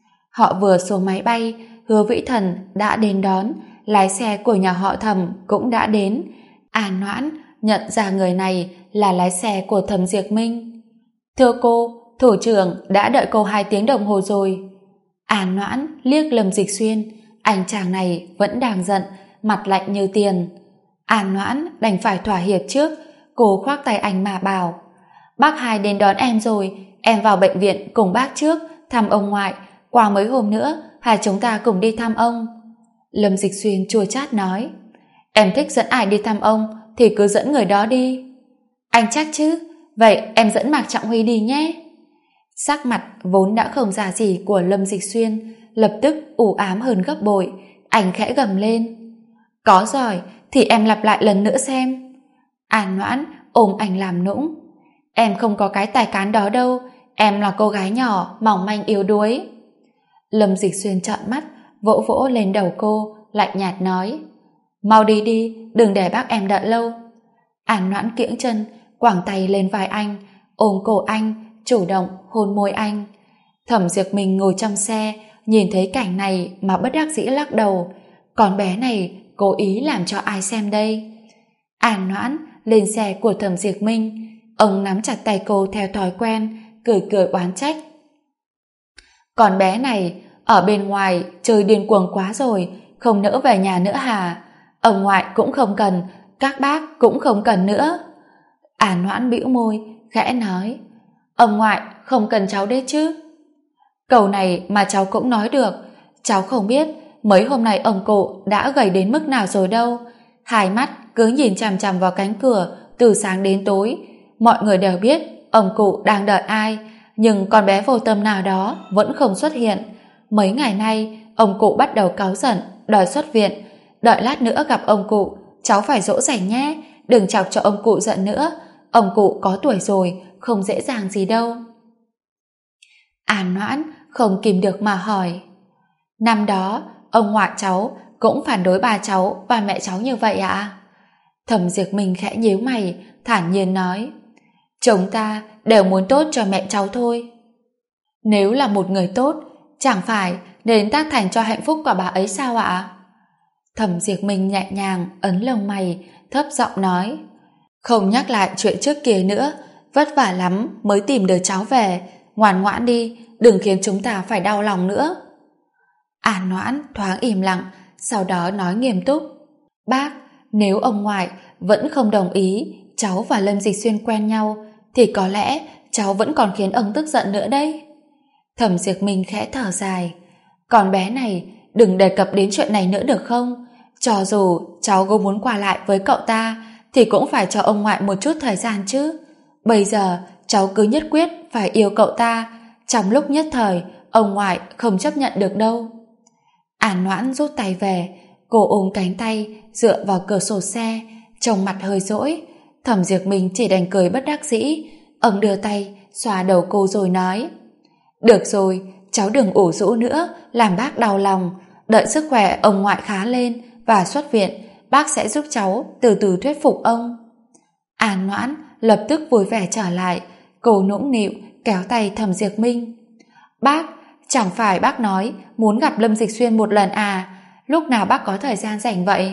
Họ vừa xuống máy bay, Hứa Vĩ Thần đã đến đón, lái xe của nhà họ Thẩm cũng đã đến. An Noãn nhận ra người này là lái xe của Thẩm Diệp Minh. "Thưa cô, thủ trưởng đã đợi cô 2 tiếng đồng hồ rồi." An Noãn liếc Lâm Dịch Xuyên, anh chàng này vẫn đang giận, mặt lạnh như tiền. An Noãn đành phải thỏa hiệp trước, cô khoác tay anh mà bảo: "Bác Hai đến đón em rồi, em vào bệnh viện cùng bác trước, thăm ông ngoại, qua mấy hôm nữa hai chúng ta cùng đi thăm ông." Lâm Dịch Xuyên chua chát nói: "Em thích dẫn ai đi thăm ông thì cứ dẫn người đó đi." "Anh chắc chứ? Vậy em dẫn Mạc Trọng Huy đi nhé." Sắc mặt vốn đã không ra gì của Lâm Dịch Xuyên lập tức u ám hơn gấp bội. Anh khẽ gầm lên: "Có giỏi thì em lặp lại lần nữa xem." An Noãn ôm anh làm nũng: "Em không có cái tài cán đó đâu, em là cô gái nhỏ mỏng manh yếu đuối." Lâm Dịch Xuyên trợn mắt, vỗ vỗ lên đầu cô, lạnh nhạt nói: "Mau đi đi, đừng để bác em đợi lâu." An Noãn kiễng chân, quàng tay lên vai anh, ôm cổ anh, chủ động hôn môi anh. Thẩm Diệp Minh ngồi trong xe, nhìn thấy cảnh này mà bất đắc dĩ lắc đầu. Con bé này cố ý làm cho ai xem đây? An Noãn lên xe của Thẩm Diệp Minh, ông nắm chặt tay cô theo thói quen, cười cười oán trách: "Con bé này ở bên ngoài chơi điên cuồng quá rồi, không nỡ về nhà nữa hả? Ông ngoại cũng không cần, các bác cũng không cần nữa." An Noãn bĩu môi, khẽ nói: "Ông ngoại không cần cháu đấy chứ?" Câu này mà cháu cũng nói được. Cháu không biết mấy hôm nay ông cụ đã gầy đến mức nào rồi đâu. Hai mắt cứ nhìn chằm chằm vào cánh cửa từ sáng đến tối. Mọi người đều biết ông cụ đang đợi ai, nhưng con bé vô tâm nào đó vẫn không xuất hiện. Mấy ngày nay ông cụ bắt đầu cáu giận, đòi xuất viện. Đợi lát nữa gặp ông cụ, cháu phải dỗ dành nhé, đừng chọc cho ông cụ giận nữa. Ông cụ có tuổi rồi, không dễ dàng gì đâu." An Noãn không kìm được mà hỏi: "Năm đó ông ngoại cháu cũng phản đối bà cháu và mẹ cháu như vậy ạ?" Thẩm Diệp Minh khẽ nhíu mày, thản nhiên nói: "Chúng ta đều muốn tốt cho mẹ cháu thôi." "Nếu là một người tốt, chẳng phải nên tác thành cho hạnh phúc của bà ấy sao ạ?" Thẩm Diệp Minh nhẹ nhàng ấn lông mày, thấp giọng nói: "Không nhắc lại chuyện trước kia nữa, vất vả lắm mới tìm được cháu về, ngoan ngoãn đi, đừng khiến chúng ta phải đau lòng nữa." An Noãn thoáng im lặng, sau đó nói nghiêm túc: "Bác, nếu ông ngoại vẫn không đồng ý cháu và Lâm Dịch Xuyên quen nhau, thì có lẽ cháu vẫn còn khiến ông tức giận nữa đấy." Thẩm Diệp Minh khẽ thở dài: "Con bé này đừng đề cập đến chuyện này nữa được không? Cho dù cháu có muốn qua lại với cậu ta thì cũng phải cho ông ngoại một chút thời gian chứ. Bây giờ cháu cứ nhất quyết phải yêu cậu ta, trong lúc nhất thời ông ngoại không chấp nhận được đâu." An Noãn rút tay về, cô ôm cánh tay dựa vào cửa sổ xe, trông mặt hơi dỗi. Thẩm Diệp Minh chỉ đành cười bất đắc dĩ. Ông đưa tay xoa đầu cô rồi nói: Được rồi, cháu đừng ủ rũ nữa, làm bác đau lòng. Đợi sức khỏe ông ngoại khá lên và xuất viện, bác sẽ giúp cháu từ từ thuyết phục ông. An Noãn lập tức vui vẻ trở lại, cô nũng nịu kéo tay Thẩm Diệp Minh. Bác, chẳng phải bác nói muốn gặp Lâm Dịch Xuyên một lần à? Lúc nào bác có thời gian rảnh vậy?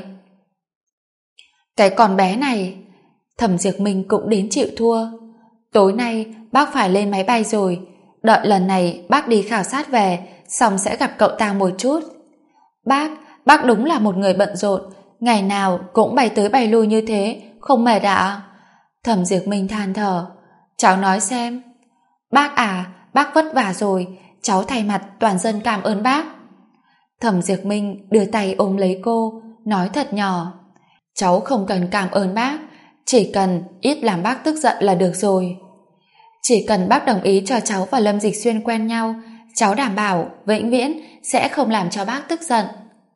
Cái con bé này. Thẩm Diệp Minh cũng đến chịu thua. Tối nay bác phải lên máy bay rồi, đợi lần này bác đi khảo sát về xong sẽ gặp cậu ta một chút. Bác đúng là một người bận rộn, ngày nào cũng bay tới bay lui như thế, không mệt ạ? Thẩm Diệp Minh than thở. Cháu nói xem. Bác à, bác vất vả rồi, cháu thay mặt toàn dân cảm ơn bác. Thẩm Diệp Minh đưa tay ôm lấy cô, nói thật nhỏ. Cháu không cần cảm ơn bác, chỉ cần ít làm bác tức giận là được rồi. Chỉ cần bác đồng ý cho cháu và Lâm Dịch Xuyên quen nhau, cháu đảm bảo vĩnh viễn sẽ không làm cho bác tức giận.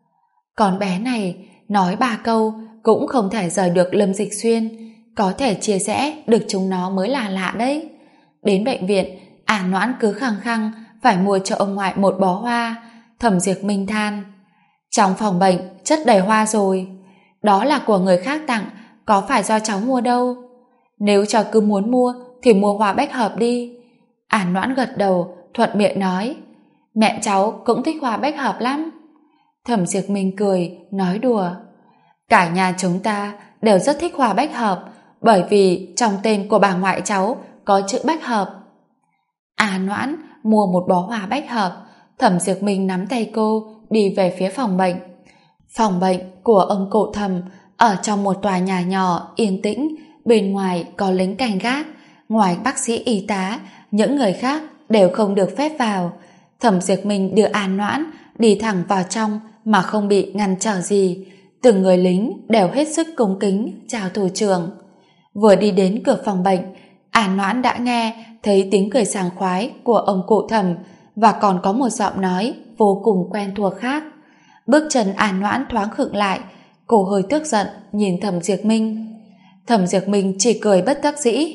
Con bé này nói 3 câu cũng không thể rời được Lâm Dịch Xuyên, có thể chia sẻ được chúng nó mới là lạ đấy. Đến bệnh viện, An Noãn cứ khăng khăng phải mua cho ông ngoại một bó hoa. Thẩm Diệp Minh than: Trong phòng bệnh chất đầy hoa rồi. Đó là của người khác tặng, có phải do cháu mua đâu. Nếu cháu cứ muốn mua thì mua hoa bách hợp đi. An Noãn gật đầu, thuận miệng nói: Mẹ cháu cũng thích hoa bách hợp lắm. Thẩm Diệp Minh cười, nói đùa: Cả nhà chúng ta đều rất thích hoa bách hợp, bởi vì trong tên của bà ngoại cháu có chữ bách hợp. An Noãn mua một bó hoa bách hợp. Thẩm Diệp Minh nắm tay cô đi về phía phòng bệnh. Phòng bệnh của ông cụ Thẩm ở trong một tòa nhà nhỏ yên tĩnh, bên ngoài có lính canh gác, ngoài bác sĩ y tá, những người khác đều không được phép vào. Thẩm Diệp Minh đưa An Noãn đi thẳng vào trong mà không bị ngăn trở gì. Từng người lính đều hết sức cung kính chào thủ trưởng. Vừa đi đến cửa phòng bệnh, An Noãn đã nghe thấy tiếng cười sảng khoái của ông cụ Thẩm và còn có một giọng nói vô cùng quen thuộc khác. Bước chân An Noãn thoáng khựng lại, cô hơi tức giận nhìn Thẩm Diệp Minh. Thẩm Diệp Minh chỉ cười bất đắc dĩ.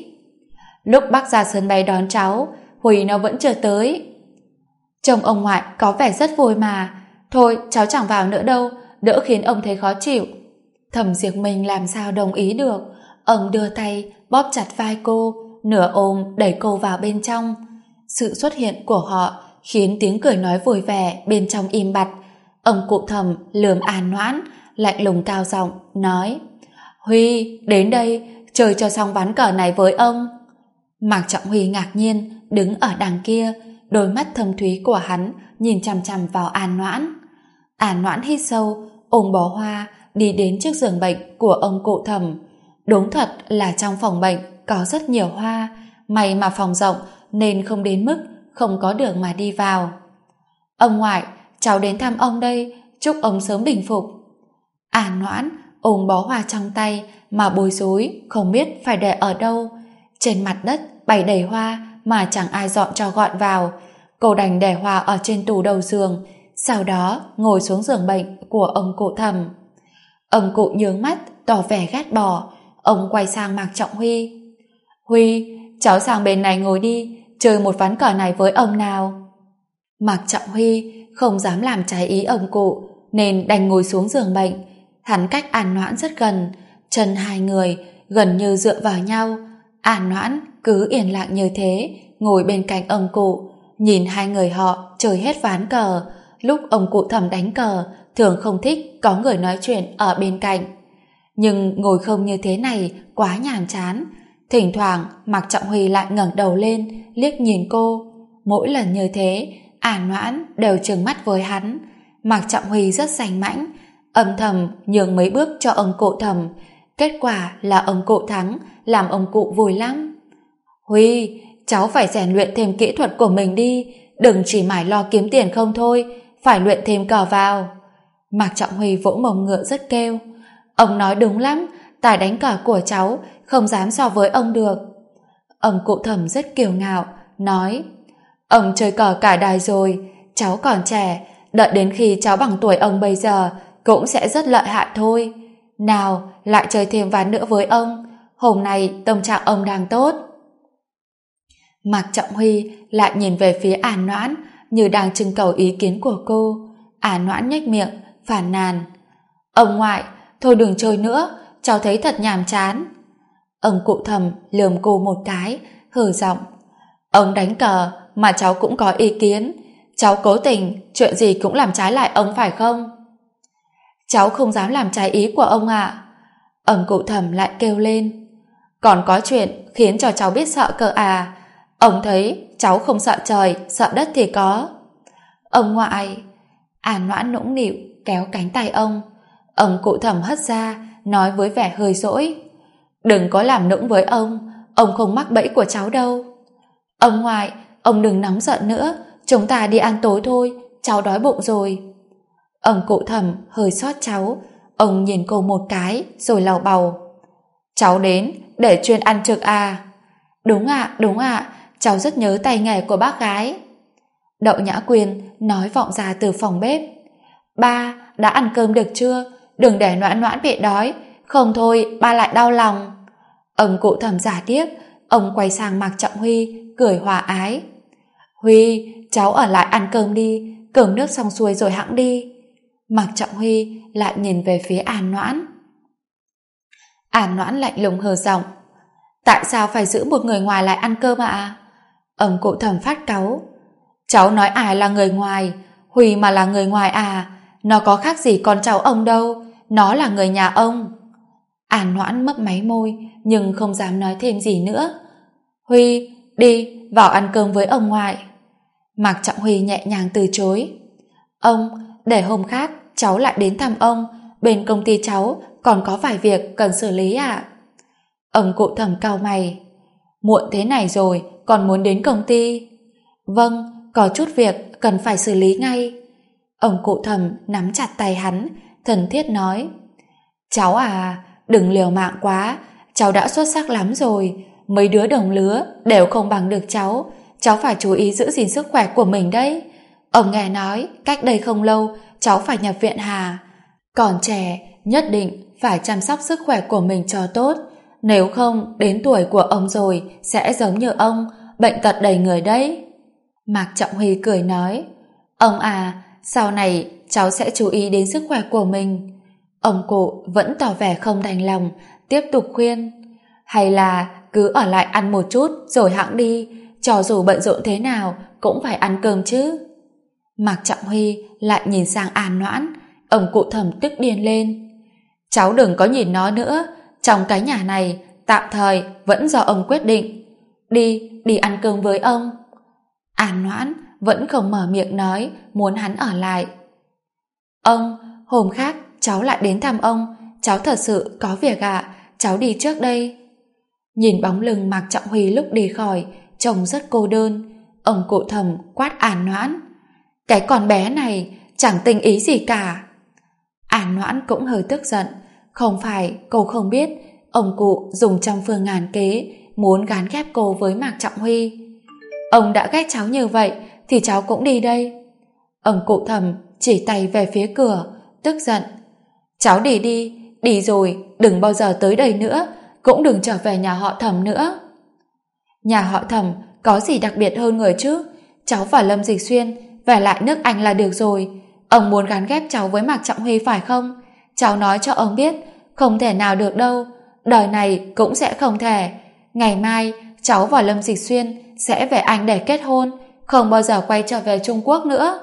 Lúc bác ra sân bay đón cháu, Huy nó vẫn chưa tới. Chồng ông ngoại có vẻ rất vui mà. Thôi cháu chẳng vào nữa đâu, đỡ khiến ông thấy khó chịu. Thẩm Diệp Minh làm sao đồng ý được. Ông đưa tay bóp chặt vai cô, nửa ôm đẩy cô vào bên trong. Sự xuất hiện của họ khiến tiếng cười nói vui vẻ bên trong im bặt. Ông cụ Thẩm lườm An Noãn, lạnh lùng cao giọng nói: Huy, đến đây chơi cho xong ván cờ này với ông. Mạc Trọng Huy ngạc nhiên đứng ở đằng kia, đôi mắt thâm thúy của hắn nhìn chằm chằm vào An Noãn. An Noãn hít sâu, ôm bó hoa đi đến trước giường bệnh của ông cụ Thẩm. Đúng thật là trong phòng bệnh có rất nhiều hoa, may mà phòng rộng nên không đến mức không có đường mà đi vào. Ông ngoại, cháu đến thăm ông đây, chúc ông sớm bình phục. An Noãn ôm bó hoa trong tay mà bối rối không biết phải để ở đâu. Trên mặt đất bày đầy hoa mà chẳng ai dọn cho gọn vào. Cô đành để hoa ở trên tủ đầu giường, sau đó ngồi xuống giường bệnh của ông cụ Thẩm. Ông cụ nhướng mắt tỏ vẻ ghét bỏ. Ông quay sang Mạc Trọng Huy: Huy, cháu sang bên này ngồi đi, chơi một ván cờ này với ông nào. Mạc Trọng Huy không dám làm trái ý ông cụ nên đành ngồi xuống giường bệnh. Hắn cách An Noãn rất gần, chân hai người gần như dựa vào nhau. An Noãn cứ yên lặng như thế, ngồi bên cạnh ông cụ, nhìn hai người họ chơi hết ván cờ. Lúc ông cụ Thẩm đánh cờ, thường không thích có người nói chuyện ở bên cạnh. Nhưng ngồi không như thế này quá nhàm chán. Thỉnh thoảng Mạc Trọng Huy lại ngẩng đầu lên liếc nhìn cô. Mỗi lần như thế, An Noãn đều trừng mắt với hắn. Mạc Trọng Huy rất danh mãnh, âm thầm nhường mấy bước cho ông cụ Thẩm. Kết quả là ông cụ thắng, làm ông cụ vui lắm. Huy, cháu phải rèn luyện thêm kỹ thuật của mình đi, đừng chỉ mải lo kiếm tiền không thôi, phải luyện thêm cờ vào. Mạc Trọng Huy vỗ mông ngựa rất kêu. Ông nói đúng lắm, tài đánh cờ của cháu không dám so với ông được. Ông cụ Thẩm rất kiêu ngạo, nói: Ông chơi cờ cả đời rồi, cháu còn trẻ, đợi đến khi cháu bằng tuổi ông bây giờ cũng sẽ rất lợi hại thôi. Nào, lại chơi thêm ván nữa với ông, hôm nay tâm trạng ông đang tốt. Mạc Trọng Huy lại nhìn về phía An Noãn như đang trưng cầu ý kiến của cô. An Noãn nhếch miệng phàn nàn: ông ngoại, thôi đừng chơi nữa, cháu thấy thật nhàm chán. Ông cụ Thẩm lườm cô một cái, hừ giọng: ông đánh cờ mà cháu cũng có ý kiến, cháu cố tình chuyện gì cũng làm trái lại ông phải không? Cháu không dám làm trái ý của ông ạ. Ông cụ Thẩm lại kêu lên: còn có chuyện khiến cho cháu biết sợ cơ à? Ông thấy cháu không sợ trời, sợ đất thì có. Ông ngoại. An Noãn nũng nịu kéo cánh tay ông. Ông cụ Thẩm hất ra, nói với vẻ hơi dỗi: đừng có làm nũng với ông không mắc bẫy của cháu đâu. Ông ngoại, ông đừng nóng giận nữa, chúng ta đi ăn tối thôi, cháu đói bụng rồi. Ông cụ Thẩm hơi xót cháu, ông nhìn cô một cái rồi lầu bầu: cháu đến để chuyên ăn trực à? Đúng ạ, cháu rất nhớ tay nghề của bác gái. Đậu Nhã Quyên nói vọng ra từ phòng bếp: ba, đã ăn cơm được chưa? Đừng để Noãn Noãn bị đói, không thôi ba lại đau lòng. Ông cụ Thẩm giả điếc, ông quay sang Mạc Trọng Huy cười hòa ái: Huy, cháu ở lại ăn cơm đi, cơm nước xong xuôi rồi hẵng đi. Mạc Trọng Huy lại nhìn về phía An Noãn. An Noãn lạnh lùng hờ giọng: tại sao phải giữ một người ngoài lại ăn cơm ạ? Ông cụ Thẩm phát cáu: cháu nói ai là người ngoài? Huy mà là người ngoài à? Nó có khác gì con cháu ông đâu, nó là người nhà ông. An Noãn mấp máy môi nhưng không dám nói thêm gì nữa. Huy, đi vào ăn cơm với ông ngoại. Mạc Trọng Huy nhẹ nhàng từ chối: ông, để hôm khác cháu lại đến thăm ông, bên công ty cháu còn có vài việc cần xử lý ạ. Ông cụ Thẩm cau mày: muộn thế này rồi còn muốn đến công ty? Vâng, có chút việc cần phải xử lý ngay. Ông cụ Thẩm nắm chặt tay hắn, thân thiết nói: cháu à, đừng liều mạng quá, cháu đã xuất sắc lắm rồi, mấy đứa đồng lứa đều không bằng được cháu phải chú ý giữ gìn sức khỏe của mình đấy. Ông nghe nói cách đây không lâu cháu phải nhập viện hà. Còn trẻ, nhất định phải chăm sóc sức khỏe của mình cho tốt, nếu không đến tuổi của ông rồi sẽ giống như ông, bệnh tật đầy người đấy. Mạc Trọng Huy cười nói: ông à, sau này cháu sẽ chú ý đến sức khỏe của mình. Ông cụ vẫn tỏ vẻ không đành lòng, tiếp tục khuyên: hay là cứ ở lại ăn một chút rồi hẵng đi, cho dù bận rộn thế nào cũng phải ăn cơm chứ. Mạc Trọng Huy lại nhìn sang An Noãn. Ông cụ Thẩm tức điên lên: cháu đừng có nhìn nó nữa, trong cái nhà này tạm thời vẫn do ông quyết định. Đi ăn cơm với ông. An Noãn vẫn không mở miệng nói muốn hắn ở lại. Ông, hôm khác cháu lại đến thăm ông, cháu thật sự có việc ạ, cháu đi trước đây. Nhìn bóng lưng Mạc Trọng Huy lúc đi khỏi, trông rất cô đơn. Ông cụ Thẩm quát An Noãn: cái con bé này chẳng tình ý gì cả. An Noãn cũng hơi tức giận, không phải cô không biết ông cụ dùng trăm phương ngàn kế muốn gán ghép cô với Mạc Trọng Huy. Ông đã ghét cháu như vậy thì cháu cũng đi đây. Ông cụ Thẩm chỉ tay về phía cửa, tức giận: cháu đi rồi đừng bao giờ tới đây nữa, cũng đừng trở về nhà họ Thẩm nữa. Nhà họ Thẩm có gì đặc biệt hơn người chứ? Cháu và Lâm Dịch Xuyên về lại nước Anh là được rồi. Ông muốn gán ghép cháu với Mạc Trọng Huy phải không? Cháu nói cho ông biết, không thể nào được đâu, đời này cũng sẽ không thể. Ngày mai cháu và Lâm Dịch Xuyên sẽ về Anh để kết hôn, không bao giờ quay trở về Trung Quốc nữa.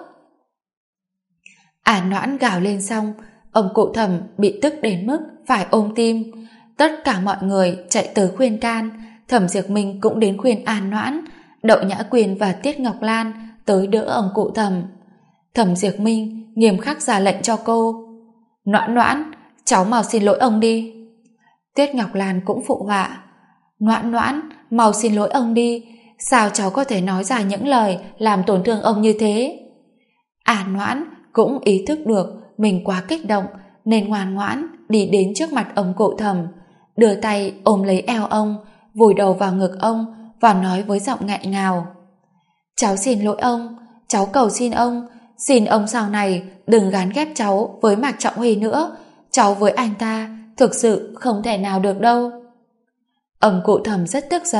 An Noãn gào lên xong, ông cụ Thẩm bị tức đến mức phải ôm tim. Tất cả mọi người chạy tới khuyên can, Thẩm Diệp Minh cũng đến khuyên An Noãn, Đậu Nhã Quyên và Tiết Ngọc Lan tới đỡ ông cụ Thẩm. Thẩm Diệp Minh nghiêm khắc ra lệnh cho cô: Noãn Noãn, cháu mau xin lỗi ông đi. Tiết Ngọc Lan cũng phụ họa: Noãn Noãn, mau xin lỗi ông đi, sao cháu có thể nói ra những lời làm tổn thương ông như thế? An Noãn cũng ý thức được mình quá kích động nên ngoan ngoãn đi đến trước mặt ông cụ Thẩm, đưa tay ôm lấy eo ông, vùi đầu vào ngực ông và nói với giọng nghẹn ngào: cháu xin lỗi ông, cháu cầu xin ông sau này đừng gán ghép cháu với Mạc Trọng Huy nữa, cháu với anh ta thực sự không thể nào được đâu. Ông cụ Thẩm rất tức giận,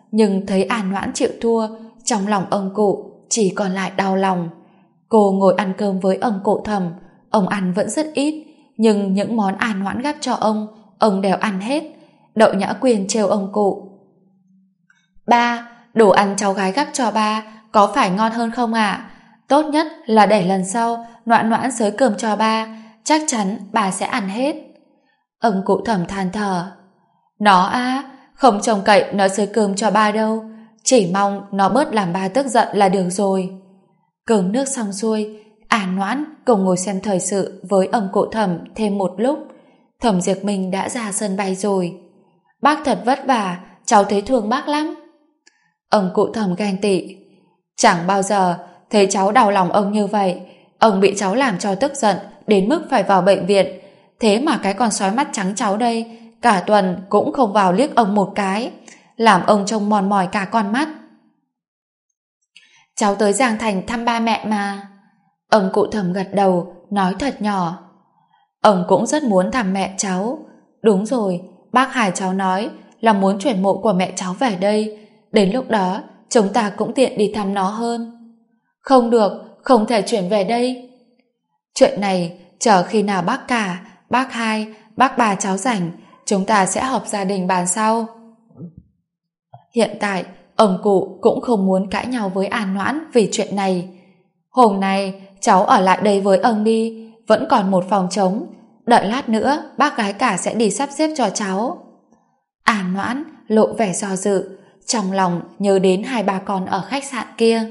nhưng thấy An Noãn chịu thua, trong lòng ông cụ chỉ còn lại đau lòng. Cô ngồi ăn cơm với ông cụ Thẩm, ông ăn vẫn rất ít, nhưng những món An Noãn gắp cho ông đều ăn hết. Đậu Nhã Quyên trêu ông cụ: "Ba, đồ ăn cháu gái gắp cho ba có phải ngon hơn không ạ? Tốt nhất là để lần sau Noãn Noãn xới cơm cho ba, chắc chắn bà sẽ ăn hết." Ông cụ Thẩm than thở: "Nó không trông cậy nó xới cơm cho ba đâu, chỉ mong nó bớt làm ba tức giận là được rồi." Cơm nước xong xuôi, An Noãn cùng ngồi xem thời sự với ông cụ Thẩm thêm một lúc. Thẩm Diệp Minh đã ra sân bay rồi. "Bác thật vất vả, cháu thấy thương bác lắm." Ông cụ Thẩm ghen tị: "Chẳng bao giờ thấy cháu đau lòng ông như vậy. Ông bị cháu làm cho tức giận đến mức phải vào bệnh viện, thế mà cái con sói mắt trắng cháu đây cả tuần cũng không vào liếc ông một cái, làm ông trông mòn mỏi cả con mắt." "Cháu tới Giang Thành thăm ba mẹ mà." Ông cụ Thẩm gật đầu, nói thật nhỏ: "Ông cũng rất muốn thăm mẹ cháu. Đúng rồi, bác Hải cháu nói là muốn chuyển mộ của mẹ cháu về đây. Đến lúc đó, chúng ta cũng tiện đi thăm nó hơn." "Không được, không thể chuyển về đây." "Chuyện này, chờ khi nào bác cả, bác Hai, bác bà cháu rảnh, chúng ta sẽ họp gia đình bàn sau." Hiện tại, ông cụ cũng không muốn cãi nhau với An Noãn vì chuyện này. "Hôm nay, cháu ở lại đây với ông đi, vẫn còn một phòng trống. Đợi lát nữa, bác gái cả sẽ đi sắp xếp cho cháu." An Noãn lộ vẻ do dự, trong lòng nhớ đến hai ba con ở khách sạn kia.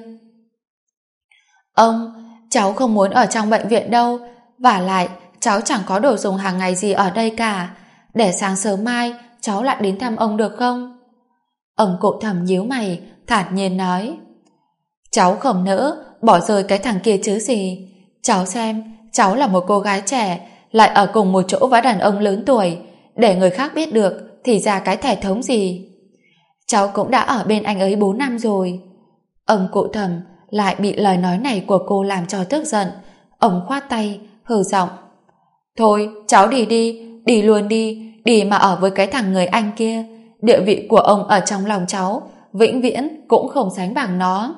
"Ông, cháu không muốn ở trong bệnh viện đâu, vả lại cháu chẳng có đồ dùng hàng ngày gì ở đây cả. Để sáng sớm mai cháu lại đến thăm ông được không?" Ông cụ Thẩm nhíu mày, thản nhiên nói: "Cháu không nỡ bỏ rơi cái thằng kia chứ gì. Cháu xem, cháu là một cô gái trẻ, lại ở cùng một chỗ với đàn ông lớn tuổi, để người khác biết được thì ra cái thể thống gì. Cháu cũng đã ở bên anh ấy 4 năm rồi." Ông cụ Thẩm lại bị lời nói này của cô làm cho tức giận. Ông khoát tay, hừ giọng: "Thôi, cháu đi đi, đi luôn đi, đi mà ở với cái thằng người anh kia. Địa vị của ông ở trong lòng cháu vĩnh viễn cũng không sánh bằng nó."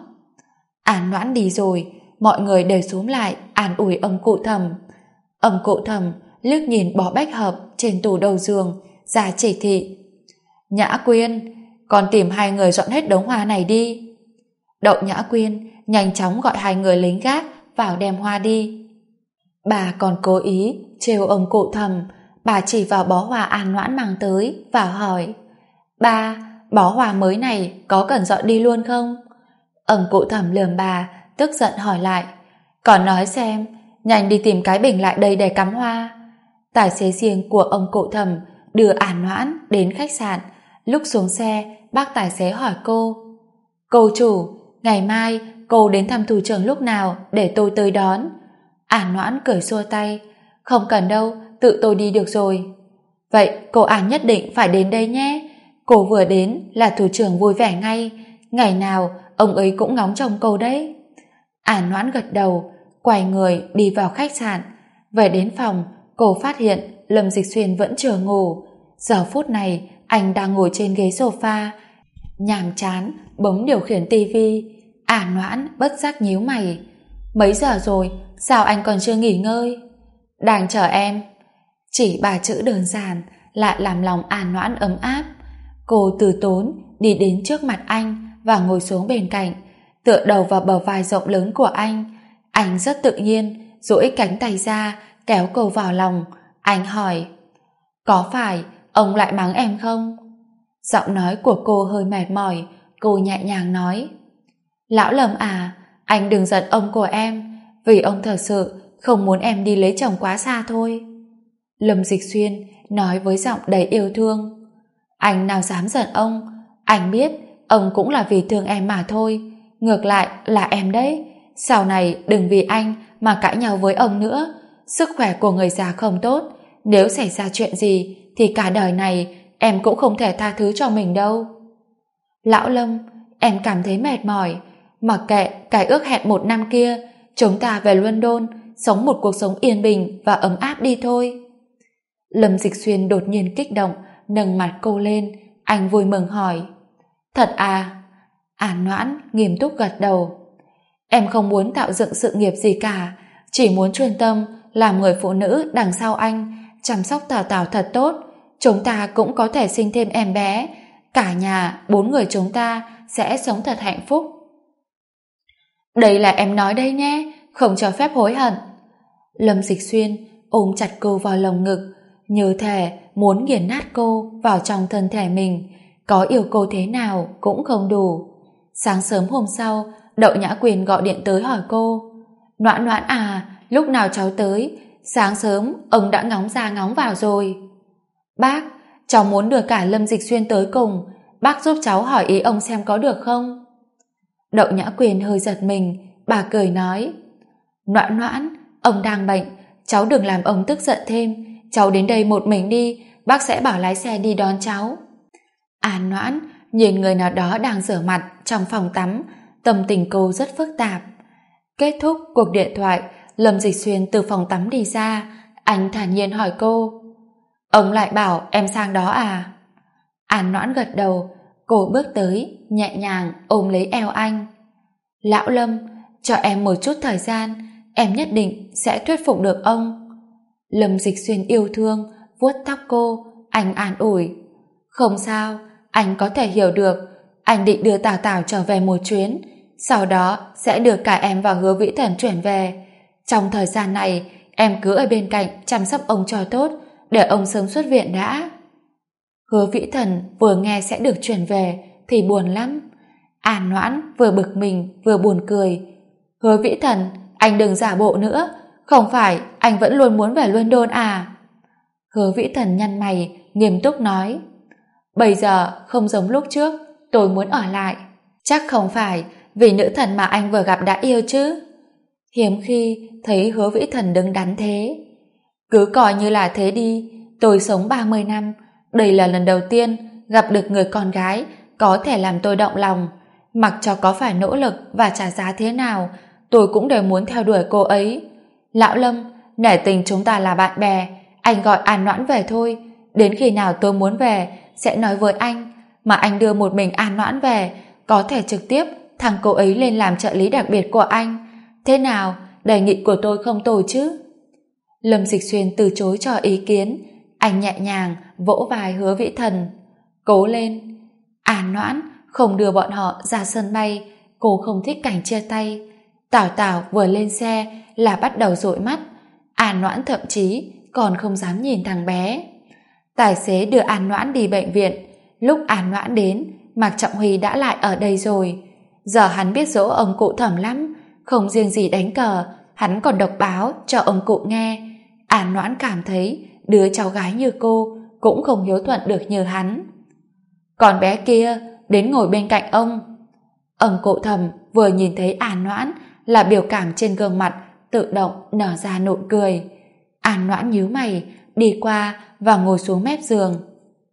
An Noãn đi rồi, mọi người đều xúm lại an ủi ông cụ Thẩm. Ông cụ Thẩm liếc nhìn bó bách hợp trên tủ đầu giường, ra chỉ thị: "Nhã Quyên, con tìm hai người dọn hết đống hoa này đi." Đậu Nhã Quyên nhanh chóng gọi hai người lính gác vào đem hoa đi. Bà còn cố ý trêu ông cụ Thẩm. Bà chỉ vào bó hoa An Noãn mang tới và hỏi: "Ba, bó hoa mới này có cần dọn đi luôn không?" Ông cụ Thẩm lườm bà, tức giận hỏi lại: "Còn nói xem, nhanh đi tìm cái bình lại đây để cắm hoa." Tài xế riêng của ông cụ Thẩm đưa An Noãn đến khách sạn. Lúc xuống xe, bác tài xế hỏi cô: "Cô chủ, ngày mai cô đến thăm thủ trưởng lúc nào để tôi tới đón?" An Noãn cười xua tay: "Không cần đâu, tự tôi đi được rồi." "Vậy cô An nhất định phải đến đây nhé. Cô vừa đến là thủ trưởng vui vẻ ngay, ngày nào ông ấy cũng ngóng trông cô đấy." An Noãn gật đầu, quay người đi vào khách sạn. Về đến phòng, cô phát hiện Lâm Dịch Xuyên vẫn chưa ngủ. Giờ phút này anh đang ngồi trên ghế sofa, nhàm chán bấm điều khiển tivi. An Noãn bất giác nhíu mày: "Mấy giờ rồi, sao anh còn chưa nghỉ ngơi?" "Đang chờ em." Chỉ ba chữ đơn giản lại làm lòng An Noãn ấm áp. Cô từ tốn đi đến trước mặt anh và ngồi xuống bên cạnh, tựa đầu vào bờ vai rộng lớn của anh. Anh rất tự nhiên duỗi cánh tay ra kéo cô vào lòng. Anh hỏi: "Có phải ông lại mắng em không?" Giọng nói của cô hơi mệt mỏi. Cô nhẹ nhàng nói: "Lão Lâm à, anh đừng giận ông của em, vì ông thật sự không muốn em đi lấy chồng quá xa thôi." Lâm Dịch Xuyên nói với giọng đầy yêu thương: "Anh nào dám giận ông, anh biết ông cũng là vì thương em mà thôi. Ngược lại là em đấy, sau này đừng vì anh mà cãi nhau với ông nữa. Sức khỏe của người già không tốt, nếu xảy ra chuyện gì thì cả đời này em cũng không thể tha thứ cho mình đâu." "Lão Lâm, em cảm thấy mệt mỏi, mặc kệ cái ước hẹn 1 năm kia, chúng ta về London sống một cuộc sống yên bình và ấm áp đi thôi." Lâm Dịch Xuyên đột nhiên kích động, nâng mặt cô lên. Anh vui mừng hỏi: Thật à? An Noãn nghiêm túc gật đầu. Em không muốn tạo dựng sự nghiệp gì cả, chỉ muốn chuyên tâm làm người phụ nữ đằng sau anh, chăm sóc Tào Tào thật tốt. Chúng ta cũng có thể sinh thêm em bé, cả nhà 4 người chúng ta sẽ sống thật hạnh phúc. Đây là em nói đây nhé, không cho phép hối hận. Lâm Dịch Xuyên ôm chặt cô vào lồng ngực, như thể muốn nghiền nát cô vào trong thân thể mình, có yêu cô thế nào cũng không đủ. Sáng sớm hôm sau, Đậu Nhã Quyền gọi điện tới hỏi cô: Noãn Noãn à, lúc nào cháu tới? Sáng sớm ông đã ngóng ra ngóng vào rồi. Bác, cháu muốn đưa cả Lâm Dịch Xuyên tới cùng, bác giúp cháu hỏi ý ông xem có được không? Đậu Nhã Quyền hơi giật mình, bà cười nói: Noãn Noãn, ông đang bệnh, cháu đừng làm ông tức giận thêm, cháu đến đây một mình đi, bác sẽ bảo lái xe đi đón cháu. An Noãn nhìn người nào đó đang rửa mặt trong phòng tắm, tâm tình cô rất phức tạp. Kết thúc cuộc điện thoại, Lâm Dịch Xuyên từ phòng tắm đi ra, anh thản nhiên hỏi cô: Ông lại bảo em sang đó à? An Noãn gật đầu, cô bước tới, nhẹ nhàng ôm lấy eo anh. Lão Lâm, cho em một chút thời gian, em nhất định sẽ thuyết phục được ông. Lâm Dịch Xuyên yêu thương vuốt tóc cô, anh an ủi: Không sao, anh có thể hiểu được. Anh định đưa Tào Tào trở về một chuyến, sau đó sẽ đưa cả em và Hứa Vĩ Thần chuyển về. Trong thời gian này, em cứ ở bên cạnh chăm sóc ông cho tốt, để ông sớm xuất viện đã. Hứa Vĩ Thần vừa nghe sẽ được chuyển về thì buồn lắm. An Noãn vừa bực mình vừa buồn cười. Hứa Vĩ Thần, anh đừng giả bộ nữa, không phải anh vẫn luôn muốn về London à? Hứa Vĩ Thần nhăn mày, nghiêm túc nói: Bây giờ không giống lúc trước, tôi muốn ở lại. Chắc không phải vì nữ thần mà anh vừa gặp đã yêu chứ? Hiếm khi thấy Hứa Vĩ Thần đứng đắn thế. Cứ coi như là thế đi, tôi sống 30 năm, đây là lần đầu tiên gặp được người con gái có thể làm tôi động lòng. Mặc cho có phải nỗ lực và trả giá thế nào, tôi cũng đều muốn theo đuổi cô ấy. Lão Lâm, nể tình chúng ta là bạn bè, anh gọi An Noãn về thôi. Đến khi nào tôi muốn về sẽ nói với anh, mà anh đưa một mình An Noãn về, có thể trực tiếp thăng cô ấy lên làm trợ lý đặc biệt của anh. Thế nào, đề nghị của tôi không tồi chứ? Lâm Dịch Xuyên từ chối cho ý kiến, anh nhẹ nhàng vỗ vai Hứa Vĩ Thần. Cố lên. An Noãn không đưa bọn họ ra sân bay, cô không thích cảnh chia tay. Tào Tào vừa lên xe là bắt đầu dụi mắt, An Noãn thậm chí còn không dám nhìn thằng bé. Tài xế đưa An Noãn đi bệnh viện. Lúc An Noãn đến, Mạc Trọng Huy đã lại ở đây rồi. Giờ hắn biết dỗ ông cụ Thẩm lắm, không riêng gì đánh cờ, hắn còn độc báo cho ông cụ nghe. An Noãn cảm thấy đứa cháu gái như cô cũng không hiếu thuận được như hắn. Còn bé kia đến ngồi bên cạnh ông. Ông cụ Thẩm vừa nhìn thấy An Noãn là biểu cảm trên gương mặt tự động nở ra nụ cười. An Noãn nhíu mày, đi qua và ngồi xuống mép giường.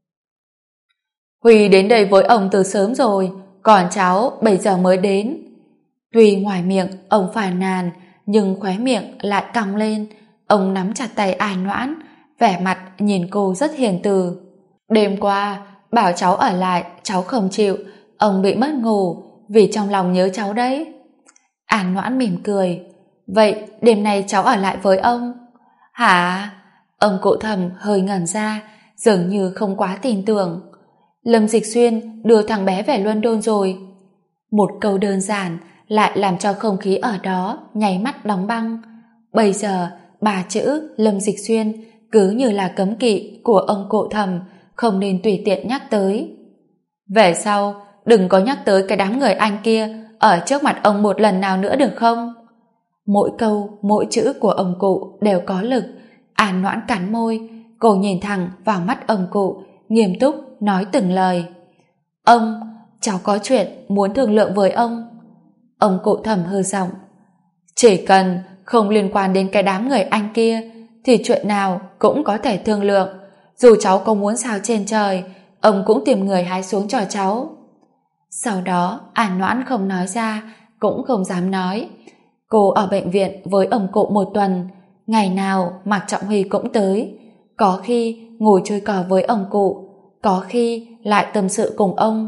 Huy đến đây với ông từ sớm rồi, còn cháu bây giờ mới đến. Tuy ngoài miệng ông phàn nàn, nhưng khóe miệng lại cong lên. Ông nắm chặt tay An Noãn, vẻ mặt nhìn cô rất hiền từ. Đêm qua bảo cháu ở lại, cháu không chịu, ông bị mất ngủ vì trong lòng nhớ cháu đấy. An Noãn mỉm cười. Vậy đêm nay cháu ở lại với ông? Hả? Ông cụ Thẩm hơi ngẩn ra, dường như không quá tin tưởng. Lâm Dịch Xuyên đưa thằng bé về London rồi. Một câu đơn giản lại làm cho không khí ở đó nháy mắt đóng băng. Bây giờ 3 chữ Lâm Dịch Xuyên cứ như là cấm kỵ của ông cụ Thẩm, không nên tùy tiện nhắc tới. Về sau đừng có nhắc tới cái đám người anh kia ở trước mặt ông một lần nào nữa được không? Mỗi câu mỗi chữ của ông cụ đều có lực. An Noãn cắn môi, cô nhìn thẳng vào mắt ông cụ, nghiêm túc nói từng lời. Ông, cháu có chuyện muốn thương lượng với ông. Ông cụ Thẩm hừ giọng. Chỉ cần không liên quan đến cái đám người anh kia thì chuyện nào cũng có thể thương lượng. Dù cháu có muốn sao trên trời, ông cũng tìm người hái xuống cho cháu. Sau đó An Noãn không nói ra, cũng không dám nói. Cô ở bệnh viện với ông cụ 1 tuần, ngày nào Mạc Trọng Huy cũng tới. Có khi ngồi chơi cờ với ông cụ, có khi lại tâm sự cùng ông.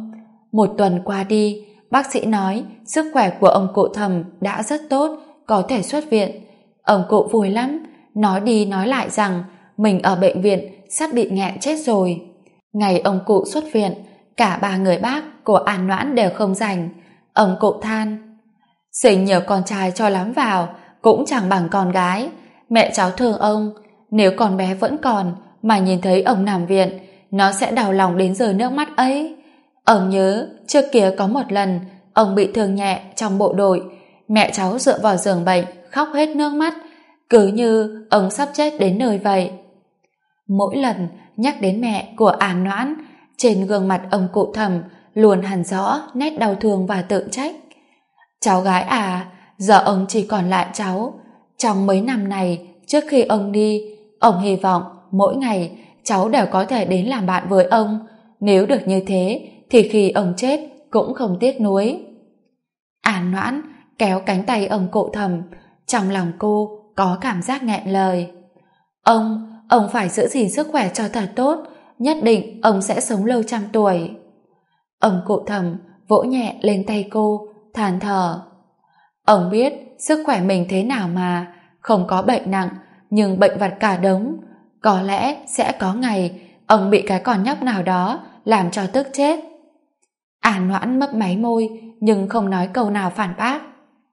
1 tuần qua đi, bác sĩ nói sức khỏe của ông cụ Thầm đã rất tốt, có thể xuất viện. Ông cụ vui lắm, nói đi nói lại rằng mình ở bệnh viện sắp bị nghẹn chết rồi. Ngày ông cụ xuất viện, cả 3 người bác của An Noãn đều không rảnh. Ông cụ than: sinh nhiều con trai cho lắm vào, cũng chẳng bằng con gái. Mẹ cháu thương ông, nếu con bé vẫn còn mà nhìn thấy ông nằm viện, nó sẽ đau lòng đến rơi nước mắt ấy. Ông nhớ trước kia có một lần ông bị thương nhẹ trong bộ đội, mẹ cháu dựa vào giường bệnh khóc hết nước mắt, cứ như ông sắp chết đến nơi vậy. Mỗi lần nhắc đến mẹ của An Noãn, trên gương mặt ông cụ Thầm luôn hằn rõ nét đau thương và tự trách. Cháu gái à, giờ ông chỉ còn lại cháu. Trong mấy năm này trước khi ông đi, ông hy vọng mỗi ngày cháu đều có thể đến làm bạn với ông. Nếu được như thế thì khi ông chết cũng không tiếc nuối. An Noãn kéo cánh tay ông cụ Thầm, trong lòng cô có cảm giác nghẹn lời. Ông phải giữ gìn sức khỏe cho thật tốt, nhất định ông sẽ sống lâu 100 tuổi. Ông cụ Thầm vỗ nhẹ lên tay cô, than thở. Ông biết sức khỏe mình thế nào mà, không có bệnh nặng, nhưng bệnh vặt cả đống. Có lẽ sẽ có ngày ông bị cái con nhóc nào đó làm cho tức chết. An Noãn mấp máy môi, nhưng không nói câu nào phản bác.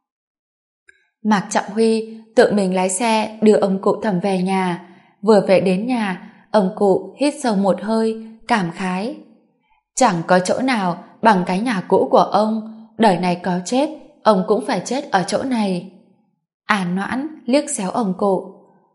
Mạc Trọng Huy tự mình lái xe đưa ông cụ Thầm về nhà. Vừa về đến nhà, ông cụ hít sâu một hơi, cảm khái. Chẳng có chỗ nào bằng cái nhà cũ của ông, đời này có chết, ông cũng phải chết ở chỗ này. An Noãn liếc xéo ông cụ.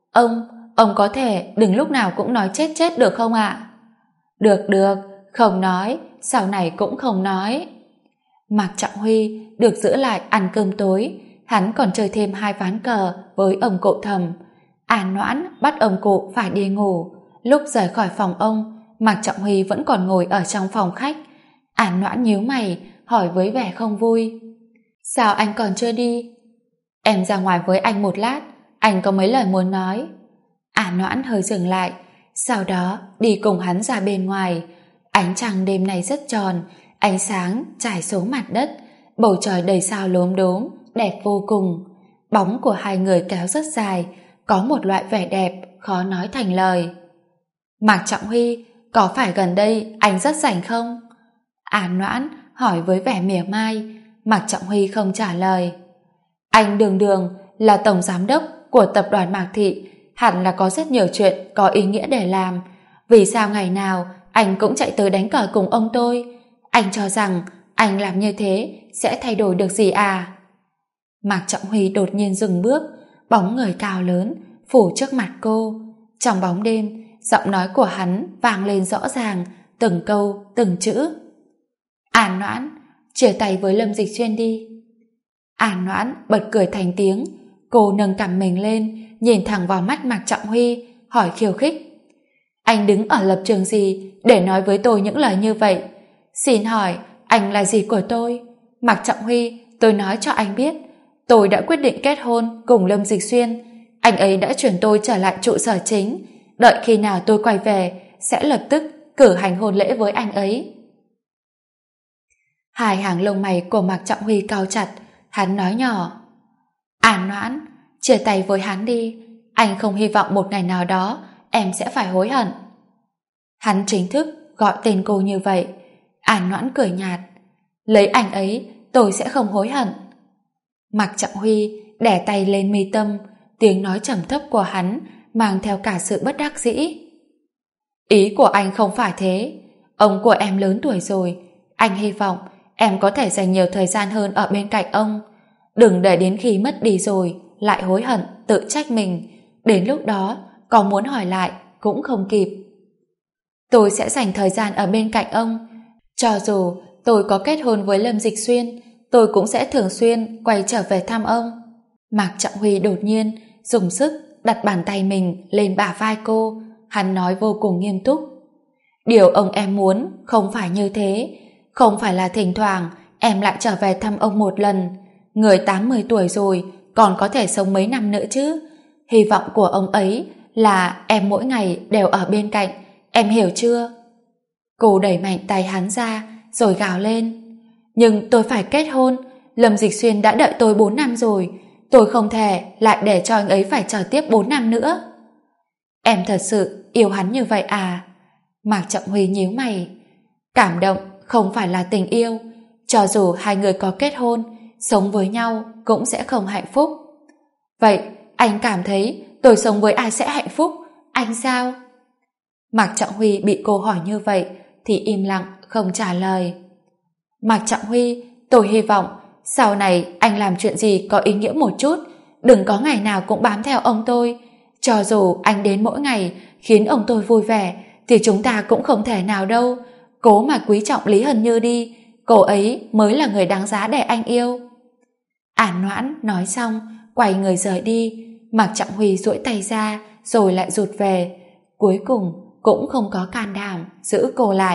Ông có thể đừng lúc nào cũng nói chết chết được không ạ? Được, không nói, sau này cũng không nói. Mạc Trọng Huy được giữ lại ăn cơm tối, hắn còn chơi thêm 2 ván cờ với ông cụ Thầm. An Noãn bắt ông cụ phải đi ngủ. Lúc rời khỏi phòng ông, Mạc Trọng Huy vẫn còn ngồi ở trong phòng khách. An Noãn nhíu mày, hỏi với vẻ không vui. Sao anh còn chưa đi? Em ra ngoài với anh một lát, anh có mấy lời muốn nói. An Noãn hơi dừng lại, sau đó đi cùng hắn ra bên ngoài. Ánh trăng đêm nay rất tròn, ánh sáng trải xuống mặt đất, bầu trời đầy sao lốm đốm, đẹp vô cùng. Bóng của hai người kéo rất dài, có một loại vẻ đẹp khó nói thành lời. Mạc Trọng Huy, có phải gần đây anh rất rảnh không? An Noãn hỏi với vẻ mỉa mai. Mạc Trọng Huy không trả lời. Anh Đường là tổng giám đốc của tập đoàn Mạc Thị, hẳn là có rất nhiều chuyện có ý nghĩa để làm. Vì sao ngày nào anh cũng chạy tới đánh cờ cùng ông tôi? Anh cho rằng anh làm như thế sẽ thay đổi được gì à? Mạc Trọng Huy đột nhiên dừng bước, bóng người cao lớn phủ trước mặt cô. Trong bóng đêm, giọng nói của hắn vang lên rõ ràng, từng câu, từng chữ. An Noãn, chia tay với Lâm Dịch Xuyên đi. An Noãn bật cười thành tiếng, cô nâng cằm mình lên, nhìn thẳng vào mắt Mạc Trọng Huy, hỏi khiêu khích. Anh đứng ở lập trường gì để nói với tôi những lời như vậy? Xin hỏi, anh là gì của tôi? Mạc Trọng Huy, tôi nói cho anh biết, tôi đã quyết định kết hôn cùng Lâm Dịch Xuyên. Anh ấy đã chuyển tôi trở lại trụ sở chính. Đợi khi nào tôi quay về, sẽ lập tức cử hành hôn lễ với anh ấy. Hai hàng lông mày của Mạc Trọng Huy cau chặt, hắn nói nhỏ. An Noãn, chia tay với hắn đi. Anh không hy vọng một ngày nào đó em sẽ phải hối hận. Hắn chính thức gọi tên cô như vậy. An Noãn cười nhạt. Lấy anh ấy, tôi sẽ không hối hận. Mạc Trọng Huy đè tay lên mi tâm, tiếng nói trầm thấp của hắn mang theo cả sự bất đắc dĩ. Ý của anh không phải thế. Ông của em lớn tuổi rồi, anh hy vọng em có thể dành nhiều thời gian hơn ở bên cạnh ông. Đừng để đến khi mất đi rồi lại hối hận, tự trách mình. Đến lúc đó có muốn hỏi lại cũng không kịp. Tôi sẽ dành thời gian ở bên cạnh ông. Cho dù tôi có kết hôn với Lâm Dịch Xuyên, tôi cũng sẽ thường xuyên quay trở về thăm ông. Mạc Trọng Huy đột nhiên dùng sức đặt bàn tay mình lên bả vai cô. Hắn nói vô cùng nghiêm túc. Điều ông em muốn không phải như thế. Không phải là thỉnh thoảng em lại trở về thăm ông một lần. Người 80 tuổi rồi còn có thể sống mấy năm nữa chứ. Hy vọng của ông ấy là em mỗi ngày đều ở bên cạnh. Em hiểu chưa? Cô đẩy mạnh tay hắn ra, rồi gào lên. Nhưng tôi phải kết hôn, Lâm Dịch Xuyên đã đợi tôi 4 năm rồi, tôi không thể lại để cho anh ấy phải chờ tiếp 4 năm nữa. Em thật sự yêu hắn như vậy à? Mạc Trọng Huy nhíu mày. Cảm động không phải là tình yêu, cho dù hai người có kết hôn, sống với nhau cũng sẽ không hạnh phúc. Vậy anh cảm thấy tôi sống với ai sẽ hạnh phúc? Anh sao? Mạc Trọng Huy bị cô hỏi như vậy thì im lặng không trả lời. Mạc Trọng Huy, tôi hy vọng sau này anh làm chuyện gì có ý nghĩa một chút, đừng có ngày nào cũng bám theo ông tôi. Cho dù anh đến mỗi ngày khiến ông tôi vui vẻ thì chúng ta cũng không thể nào đâu. Cố mà quý trọng Lý Hân Như đi, cô ấy mới là người đáng giá để anh yêu. An Noãn nói xong quay người rời đi. Mạc Trọng Huy duỗi tay ra rồi lại rụt về, cuối cùng cũng không có can đảm giữ cô lại.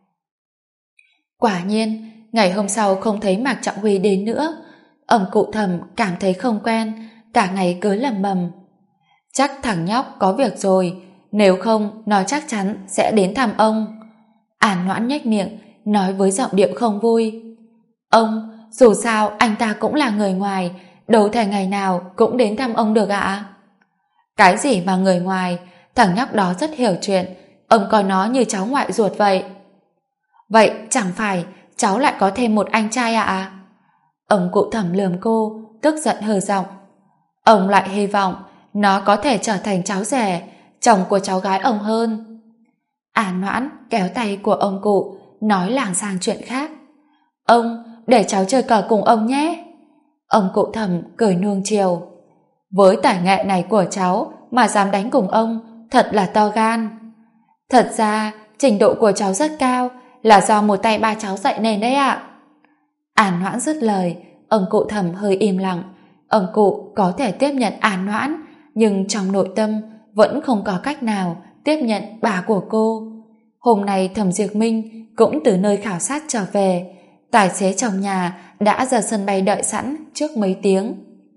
Quả nhiên ngày hôm sau không thấy Mạc Trọng Huy đến nữa. Ông cụ Thẩm cảm thấy không quen, cả ngày cứ lẩm bẩm: chắc thằng nhóc có việc rồi, nếu không nó chắc chắn sẽ đến thăm ông. An Noãn nhếch miệng nói với giọng điệu không vui: ông, dù sao anh ta cũng là người ngoài, đâu thể ngày nào cũng đến thăm ông được ạ. Cái gì mà người ngoài, thằng nhóc đó rất hiểu chuyện, ông coi nó như cháu ngoại ruột vậy. Vậy chẳng phải cháu lại có thêm một anh trai ạ? Ông cụ Thẩm lườm cô, tức giận hừ giọng. Ông lại hy vọng nó có thể trở thành cháu rể, chồng của cháu gái ông hơn. An Noãn kéo tay của ông cụ, nói lảng sang chuyện khác. Ông, để cháu chơi cờ cùng ông nhé. Ông cụ Thẩm cười nuông chiều. Với tài nghệ này của cháu mà dám đánh cùng ông, thật là to gan. Thật ra trình độ của cháu rất cao, là do một tay ba cháu dạy nền đấy ạ. An Noãn dứt lời, ông cụ Thẩm hơi im lặng. Ông cụ có thể tiếp nhận An Noãn, nhưng trong nội tâm vẫn không có cách nào tiếp nhận bà của cô. Hôm nay Thẩm Diệp Minh cũng từ nơi khảo sát trở về. Tài xế trong nhà đã ra sân bay đợi sẵn trước mấy tiếng.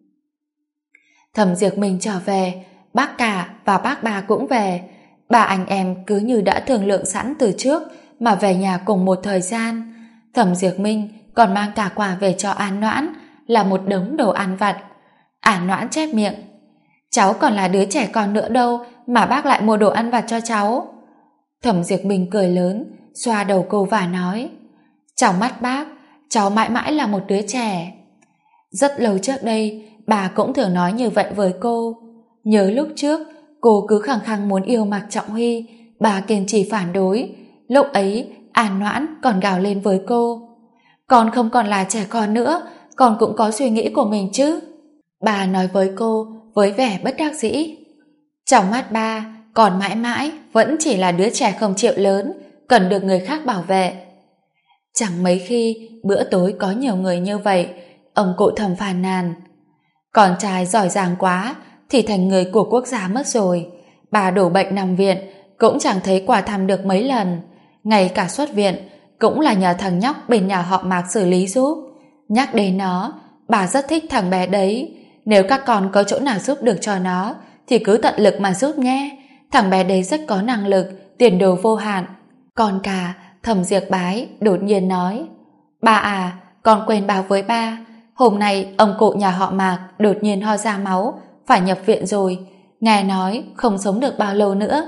Thẩm Diệp Minh trở về, bác cả và bác bà cũng về. Ba anh em cứ như đã thương lượng sẵn từ trước mà về nhà cùng một thời gian. Thẩm Diệp Minh còn mang cả quà về cho An Noãn, là một đống đồ ăn vặt. An Noãn chép miệng: cháu còn là đứa trẻ con nữa đâu mà bác lại mua đồ ăn vặt cho cháu. Thẩm Diệp Minh cười lớn, xoa đầu cô và nói: trong mắt bác, cháu mãi mãi là một đứa trẻ. Rất lâu trước đây, bà cũng thường nói như vậy với cô. Nhớ lúc trước, cô cứ khăng khăng muốn yêu Mạc Trọng Huy, bà kiên trì phản đối. Lúc ấy, An Noãn còn gào lên với cô: con không còn là trẻ con nữa, con cũng có suy nghĩ của mình chứ. Bà nói với cô với vẻ bất đắc dĩ. Trong mắt ba, còn mãi mãi vẫn chỉ là đứa trẻ không chịu lớn, cần được người khác bảo vệ. Chẳng mấy khi bữa tối có nhiều người như vậy, ông cụ Thẩm phàn nàn: con trai giỏi giang quá thì thành người của quốc gia mất rồi. Bà đổ bệnh nằm viện cũng chẳng thấy qua thăm được mấy lần, ngay cả xuất viện cũng là nhờ thằng nhóc bên nhà họ Mạc xử lý giúp. Nhắc đến nó, bà rất thích thằng bé đấy. Nếu các con có chỗ nào giúp được cho nó thì cứ tận lực mà giúp nhé. Thằng bé đấy rất có năng lực, tiền đồ vô hạn. Còn cả Thẩm Diệp Bái đột nhiên nói: ba à, con quên báo với ba, hôm nay ông cụ nhà họ Mạc đột nhiên ho ra máu, phải nhập viện rồi, nghe nói không sống được bao lâu nữa.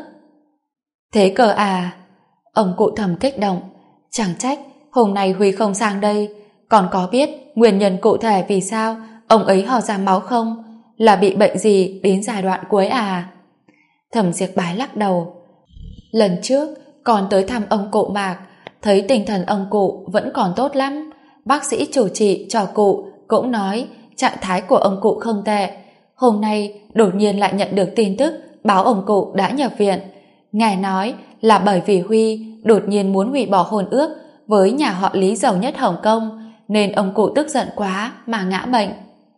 Thế cơ à? Ông cụ Thẩm kích động. Chẳng trách hôm nay Huy không sang đây. Còn có biết nguyên nhân cụ thể vì sao ông ấy ho ra máu không? Là bị bệnh gì đến giai đoạn cuối à? Thẩm Diệp Bái lắc đầu. Lần trước còn tới thăm ông cụ Mạc, thấy tinh thần ông cụ vẫn còn tốt lắm. Bác sĩ chủ trị cho cụ cũng nói trạng thái của ông cụ không tệ. Hôm nay đột nhiên lại nhận được tin tức báo ông cụ đã nhập viện. Nghe nói là bởi vì Huy đột nhiên muốn hủy bỏ hôn ước với nhà họ Lý giàu nhất Hồng Kông, nên ông cụ tức giận quá mà ngã bệnh.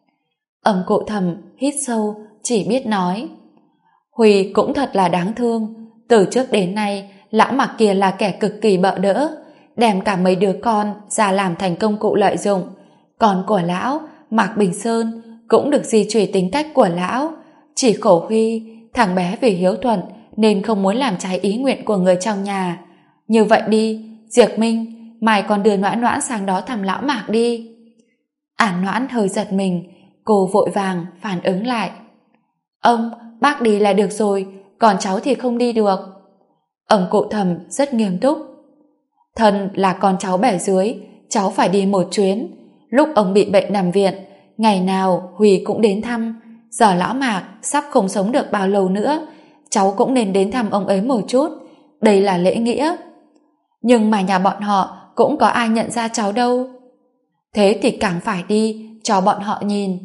Ông cụ Thẩm hít sâu, chỉ biết nói: Huy cũng thật là đáng thương. Từ trước đến nay, lão Mạc kia là kẻ cực kỳ bợ đỡ, đem cả mấy đứa con ra làm thành công cụ lợi dụng. Con của lão, Mạc Bình Sơn, cũng được di truyền tính cách của lão. Chỉ khổ Huy, thằng bé vì hiếu thuận nên không muốn làm trái ý nguyện của người trong nhà. Như vậy đi, Diệp Minh, mai con đưa Noãn Noãn sang đó thăm lão Mạc đi. An Noãn hơi giật mình, cô vội vàng phản ứng lại. Ông, bác đi là được rồi, còn cháu thì không đi được. Ông cụ Thẩm rất nghiêm túc. Thân là con cháu bẻ dưới, cháu phải đi một chuyến. Lúc ông bị bệnh nằm viện, ngày nào Huy cũng đến thăm. Giờ lão Mạc sắp không sống được bao lâu nữa, cháu cũng nên đến thăm ông ấy một chút. Đây là lễ nghĩa. Nhưng mà nhà bọn họ cũng có ai nhận ra cháu đâu. Thế thì càng phải đi, cho bọn họ nhìn.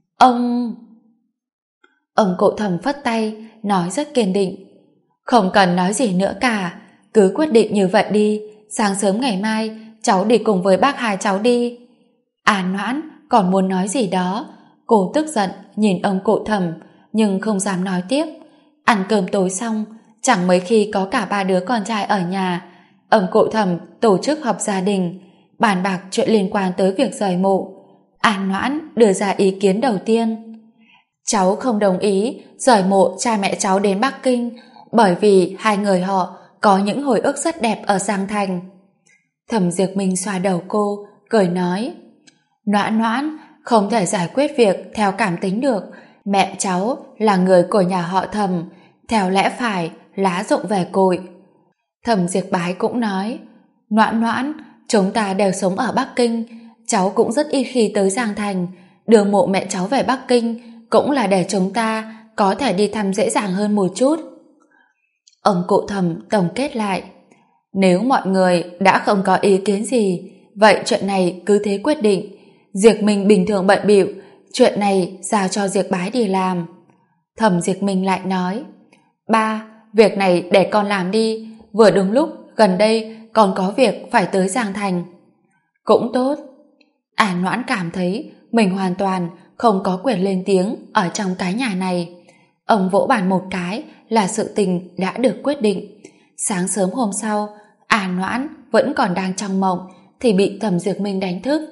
Ông cụ Thẩm phất tay, nói rất kiên định. Không cần nói gì nữa cả, cứ quyết định như vậy đi. Sáng sớm ngày mai, cháu đi cùng với bác hai cháu đi. An Noãn còn muốn nói gì đó. Cô tức giận nhìn ông cụ Thẩm, nhưng không dám nói tiếp. Ăn cơm tối xong, chẳng mấy khi có cả ba đứa con trai ở nhà. Ông cụ Thẩm tổ chức họp gia đình, bàn bạc chuyện liên quan tới việc rời mộ. An Noãn đưa ra ý kiến đầu tiên. Cháu không đồng ý rời mộ cha mẹ cháu đến Bắc Kinh, bởi vì hai người họ có những hồi ức rất đẹp ở Giang Thành. Thẩm Diệp Minh xoa đầu cô, cười nói: Noãn Noãn, không thể giải quyết việc theo cảm tính được. Mẹ cháu là người của nhà họ Thẩm, theo lẽ phải lá rụng về cội. Thẩm Diệp Bái cũng nói: Noãn Noãn, chúng ta đều sống ở Bắc Kinh, cháu cũng rất ít khi tới Giang Thành. Đưa mộ mẹ cháu về Bắc Kinh cũng là để chúng ta có thể đi thăm dễ dàng hơn một chút. Ông cụ Thẩm tổng kết lại: nếu mọi người đã không có ý kiến gì, vậy chuyện này cứ thế quyết định. Diệp Minh bình thường bận bịu, chuyện này giao cho Diệp Bái đi làm. Thẩm Diệp Minh lại nói: Ba, việc này để con làm đi, vừa đúng lúc gần đây còn có việc phải tới Giang Thành. Cũng tốt. An Noãn cảm thấy mình hoàn toàn không có quyền lên tiếng ở trong cái nhà này. Ông vỗ bàn một cái là sự tình đã được quyết định. Sáng sớm hôm sau, An Noãn vẫn còn đang trong mộng thì bị Thẩm Diệp Minh đánh thức.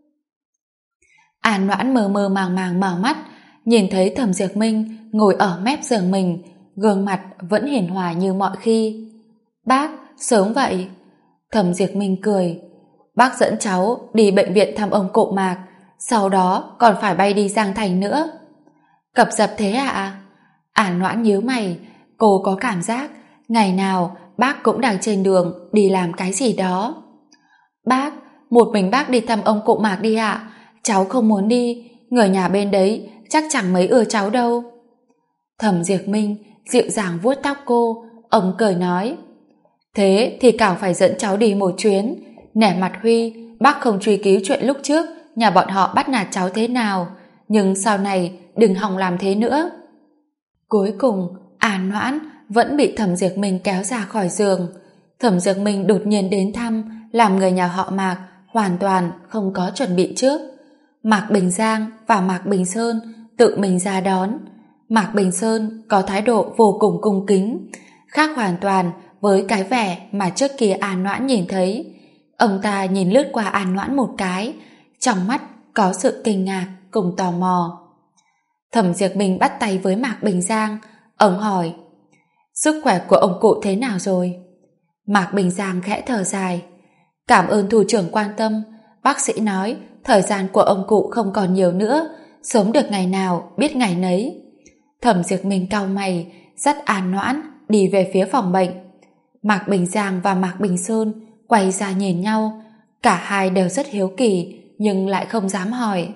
An Noãn mơ mơ màng màng mở mắt, nhìn thấy Thẩm Diệp Minh ngồi ở mép giường mình, gương mặt vẫn hiền hòa như mọi khi. Bác, sớm vậy. Thẩm Diệp Minh cười. Bác dẫn cháu đi bệnh viện thăm ông cụ Mạc, sau đó còn phải bay đi Giang Thành nữa. Cập dập thế ạ? An Noãn nhíu mày, cô có cảm giác ngày nào bác cũng đang trên đường đi làm cái gì đó. Bác, một mình bác đi thăm ông cụ Mạc đi ạ. Cháu không muốn đi, người nhà bên đấy chắc chẳng mấy ưa cháu đâu. Thẩm Diệp Minh dịu dàng vuốt tóc cô, ông cười nói: Thế thì cảo phải dẫn cháu đi một chuyến. Nể mặt Huy, bác không truy cứu chuyện lúc trước nhà bọn họ bắt nạt cháu thế nào, nhưng sau này đừng hòng làm thế nữa. Cuối cùng, An Noãn vẫn bị Thẩm Diệp Minh kéo ra khỏi giường. Thẩm Diệp Minh đột nhiên đến thăm, làm người nhà họ Mạc hoàn toàn không có chuẩn bị trước. Mạc Bình Giang và Mạc Bình Sơn tự mình ra đón. Mạc Bình Sơn có thái độ vô cùng cung kính, khác hoàn toàn với cái vẻ mà trước kia An Noãn nhìn thấy. Ông ta nhìn lướt qua An Noãn một cái, trong mắt có sự kinh ngạc cùng tò mò. Thẩm Diệp Minh bắt tay với Mạc Bình Giang, ông hỏi: Sức khỏe của ông cụ thế nào rồi? Mạc Bình Giang khẽ thở dài: Cảm ơn thủ trưởng quan tâm, bác sĩ nói thời gian của ông cụ không còn nhiều nữa, sống được ngày nào biết ngày nấy. Thẩm Diệp Minh cau mày, dắt An Noãn đi về phía phòng bệnh. Mạc Bình Giang và Mạc Bình Sơn quay ra nhìn nhau, cả hai đều rất hiếu kỳ nhưng lại không dám hỏi.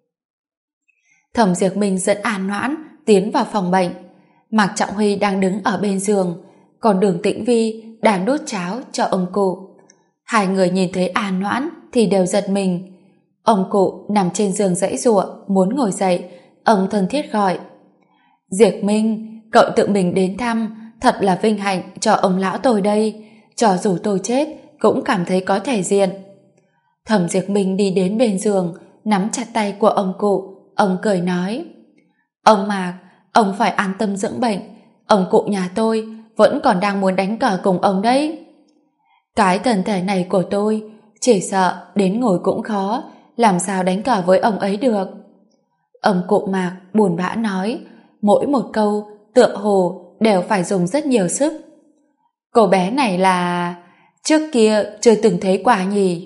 Thẩm Diệp Minh dẫn An Noãn tiến vào phòng bệnh. Mạc Trọng Huy đang đứng ở bên giường, còn Đường Tĩnh Vi đang đút cháo cho ông cụ. Hai người nhìn thấy An Noãn thì đều giật mình. Ông cụ nằm trên giường giãy giụa muốn ngồi dậy, ông thân thiết gọi: Diệp Minh, cậu tự mình đến thăm, thật là vinh hạnh cho ông lão tôi đây, cho dù tôi chết cũng cảm thấy có thể diện. Thẩm Diệp Minh đi đến bên giường, nắm chặt tay của ông cụ, ông cười nói: Ông Mạc, ông phải an tâm dưỡng bệnh, ông cụ nhà tôi vẫn còn đang muốn đánh cờ cùng ông đấy. Cái thân thể này của tôi chỉ sợ đến ngồi cũng khó, làm sao đánh cờ với ông ấy được. Ông cụ Mạc buồn bã nói, mỗi một câu tựa hồ đều phải dùng rất nhiều sức. Cô bé này là... Trước kia chưa từng thấy quả nhỉ.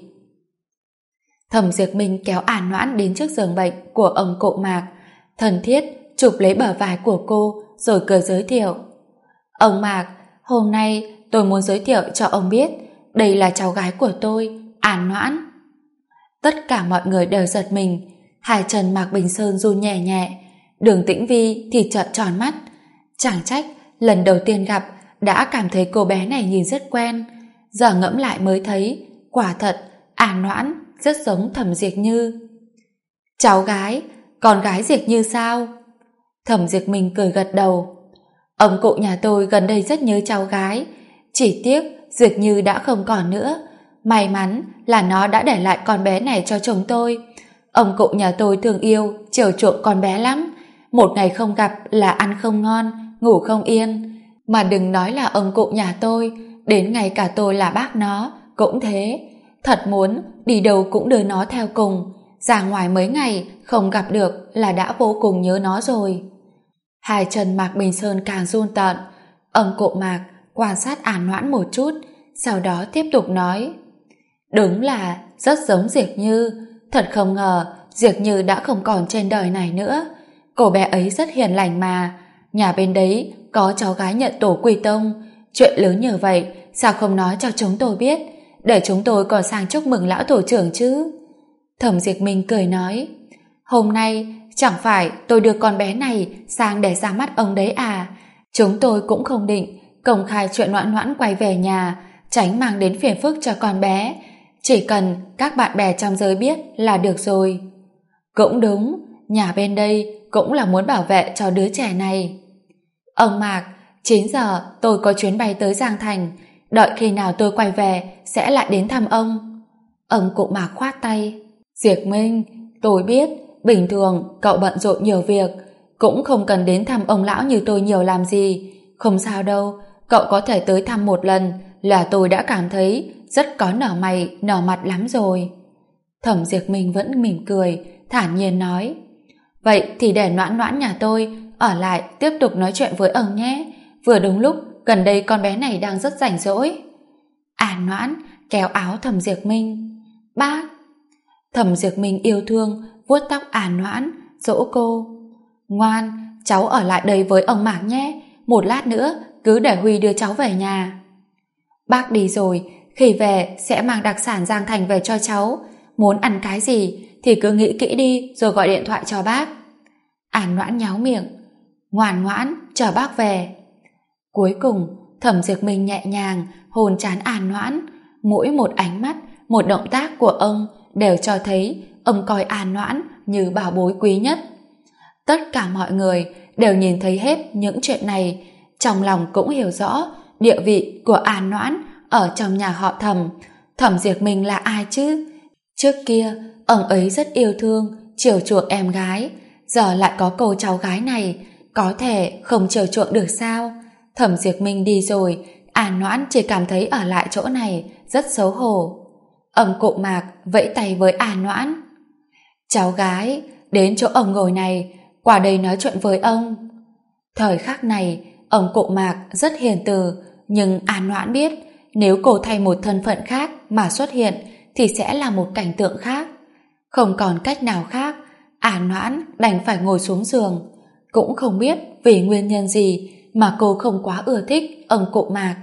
Thẩm Diệp Minh kéo An Noãn đến trước giường bệnh của ông cụ Mạc, thân thiết chụp lấy bờ vai của cô rồi cười giới thiệu. Ông Mạc, hôm nay tôi muốn giới thiệu cho ông biết đây là cháu gái của tôi, An Noãn. Tất cả mọi người đều giật mình, hai chân Mạc Bình Sơn run nhẹ nhẹ, Đường Tĩnh Vi thì trợn tròn mắt. Chẳng trách lần đầu tiên gặp đã cảm thấy cô bé này nhìn rất quen, giờ ngẫm lại mới thấy quả thật An Noãn rất giống Thẩm Diệp Như. Cháu gái, con gái Diệp Như sao? Thẩm Diệp Minh cười gật đầu. Ông cụ nhà tôi gần đây rất nhớ cháu gái, chỉ tiếc Diệp Như đã không còn nữa. May mắn là nó đã để lại con bé này cho chồng tôi. Ông cụ nhà tôi thương yêu, chiều chuộng con bé lắm. Một ngày không gặp là ăn không ngon, ngủ không yên. Mà đừng nói là ông cụ nhà tôi, đến ngay cả tôi là bác nó cũng thế. Thật muốn đi đâu cũng đưa nó theo cùng. Ra ngoài mấy ngày không gặp được là đã vô cùng nhớ nó rồi. Hai chân Mạc Bình Sơn càng run tợn. Ông cụ Mạc quan sát An Noãn một chút, sau đó tiếp tục nói. Đúng là rất giống Diệp Như. Thật không ngờ Diệp Như đã không còn trên đời này nữa. Cô bé ấy rất hiền lành mà. Nhà bên đấy có cháu gái nhận tổ quy tông. Chuyện lớn như vậy sao không nói cho chúng tôi biết, để chúng tôi còn sang chúc mừng lão tổ trưởng chứ? Thẩm Diệp Minh cười nói. Hôm nay chẳng phải tôi đưa con bé này sang để ra mắt ông đấy à? Chúng tôi cũng không định công khai chuyện Noãn Noãn quay về nhà, tránh mang đến phiền phức cho con bé. Chỉ cần các bạn bè trong giới biết là được rồi. Cũng đúng, nhà bên đây cũng là muốn bảo vệ cho đứa trẻ này. Ông Mạc, 9 giờ tôi có chuyến bay tới Giang Thành, đợi khi nào tôi quay về sẽ lại đến thăm ông. Ông cụ Mạc khoát tay. Diệp Minh, tôi biết bình thường cậu bận rộn nhiều việc, cũng không cần đến thăm ông lão như tôi nhiều làm gì. Không sao đâu, cậu có thể tới thăm một lần là tôi đã cảm thấy rất có nở mày nở mặt lắm rồi. Thẩm Diệp Minh vẫn mỉm cười, thản nhiên nói. Vậy thì để Noãn Noãn nhà tôi ở lại tiếp tục nói chuyện với ông nhé. Vừa đúng lúc gần đây con bé này đang rất rảnh rỗi. An Noãn kéo áo Thẩm Diệp Minh. Bác. Thẩm Diệp Minh yêu thương vuốt tóc An Noãn, dỗ cô. Ngoan, cháu ở lại đây với ông Mạc nhé. Một lát nữa cứ để Huy đưa cháu về nhà. Bác đi rồi, khi về sẽ mang đặc sản Giang Thành về cho cháu. Muốn ăn cái gì thì cứ nghĩ kỹ đi rồi gọi điện thoại cho bác. An Noãn nháo miệng. Ngoan ngoãn, chờ bác về. Cuối cùng, Thẩm Diệp Minh nhẹ nhàng hôn trán An Noãn. Mỗi một ánh mắt, một động tác của ông đều cho thấy ông coi An Noãn như bảo bối quý nhất. Tất cả mọi người đều nhìn thấy hết những chuyện này, trong lòng cũng hiểu rõ địa vị của An Noãn ở trong nhà họ Thẩm. Thẩm Diệp Minh là ai chứ? Trước kia, ông ấy rất yêu thương, chiều chuộng em gái, giờ lại có cô cháu gái này, có thể không chiều chuộng được sao? Thẩm Diệp Minh đi rồi, An Noãn chỉ cảm thấy ở lại chỗ này rất xấu hổ. Ông cụ Mạc vẫy tay với An Noãn. Cháu gái, đến chỗ ông ngồi này, qua đây nói chuyện với ông. Thời khắc này, ông cụ Mạc rất hiền từ, nhưng An Noãn biết nếu cô thay một thân phận khác mà xuất hiện thì sẽ là một cảnh tượng khác. Không còn cách nào khác, An Noãn đành phải ngồi xuống giường. Cũng không biết vì nguyên nhân gì mà cô không quá ưa thích ông cụ Mạc.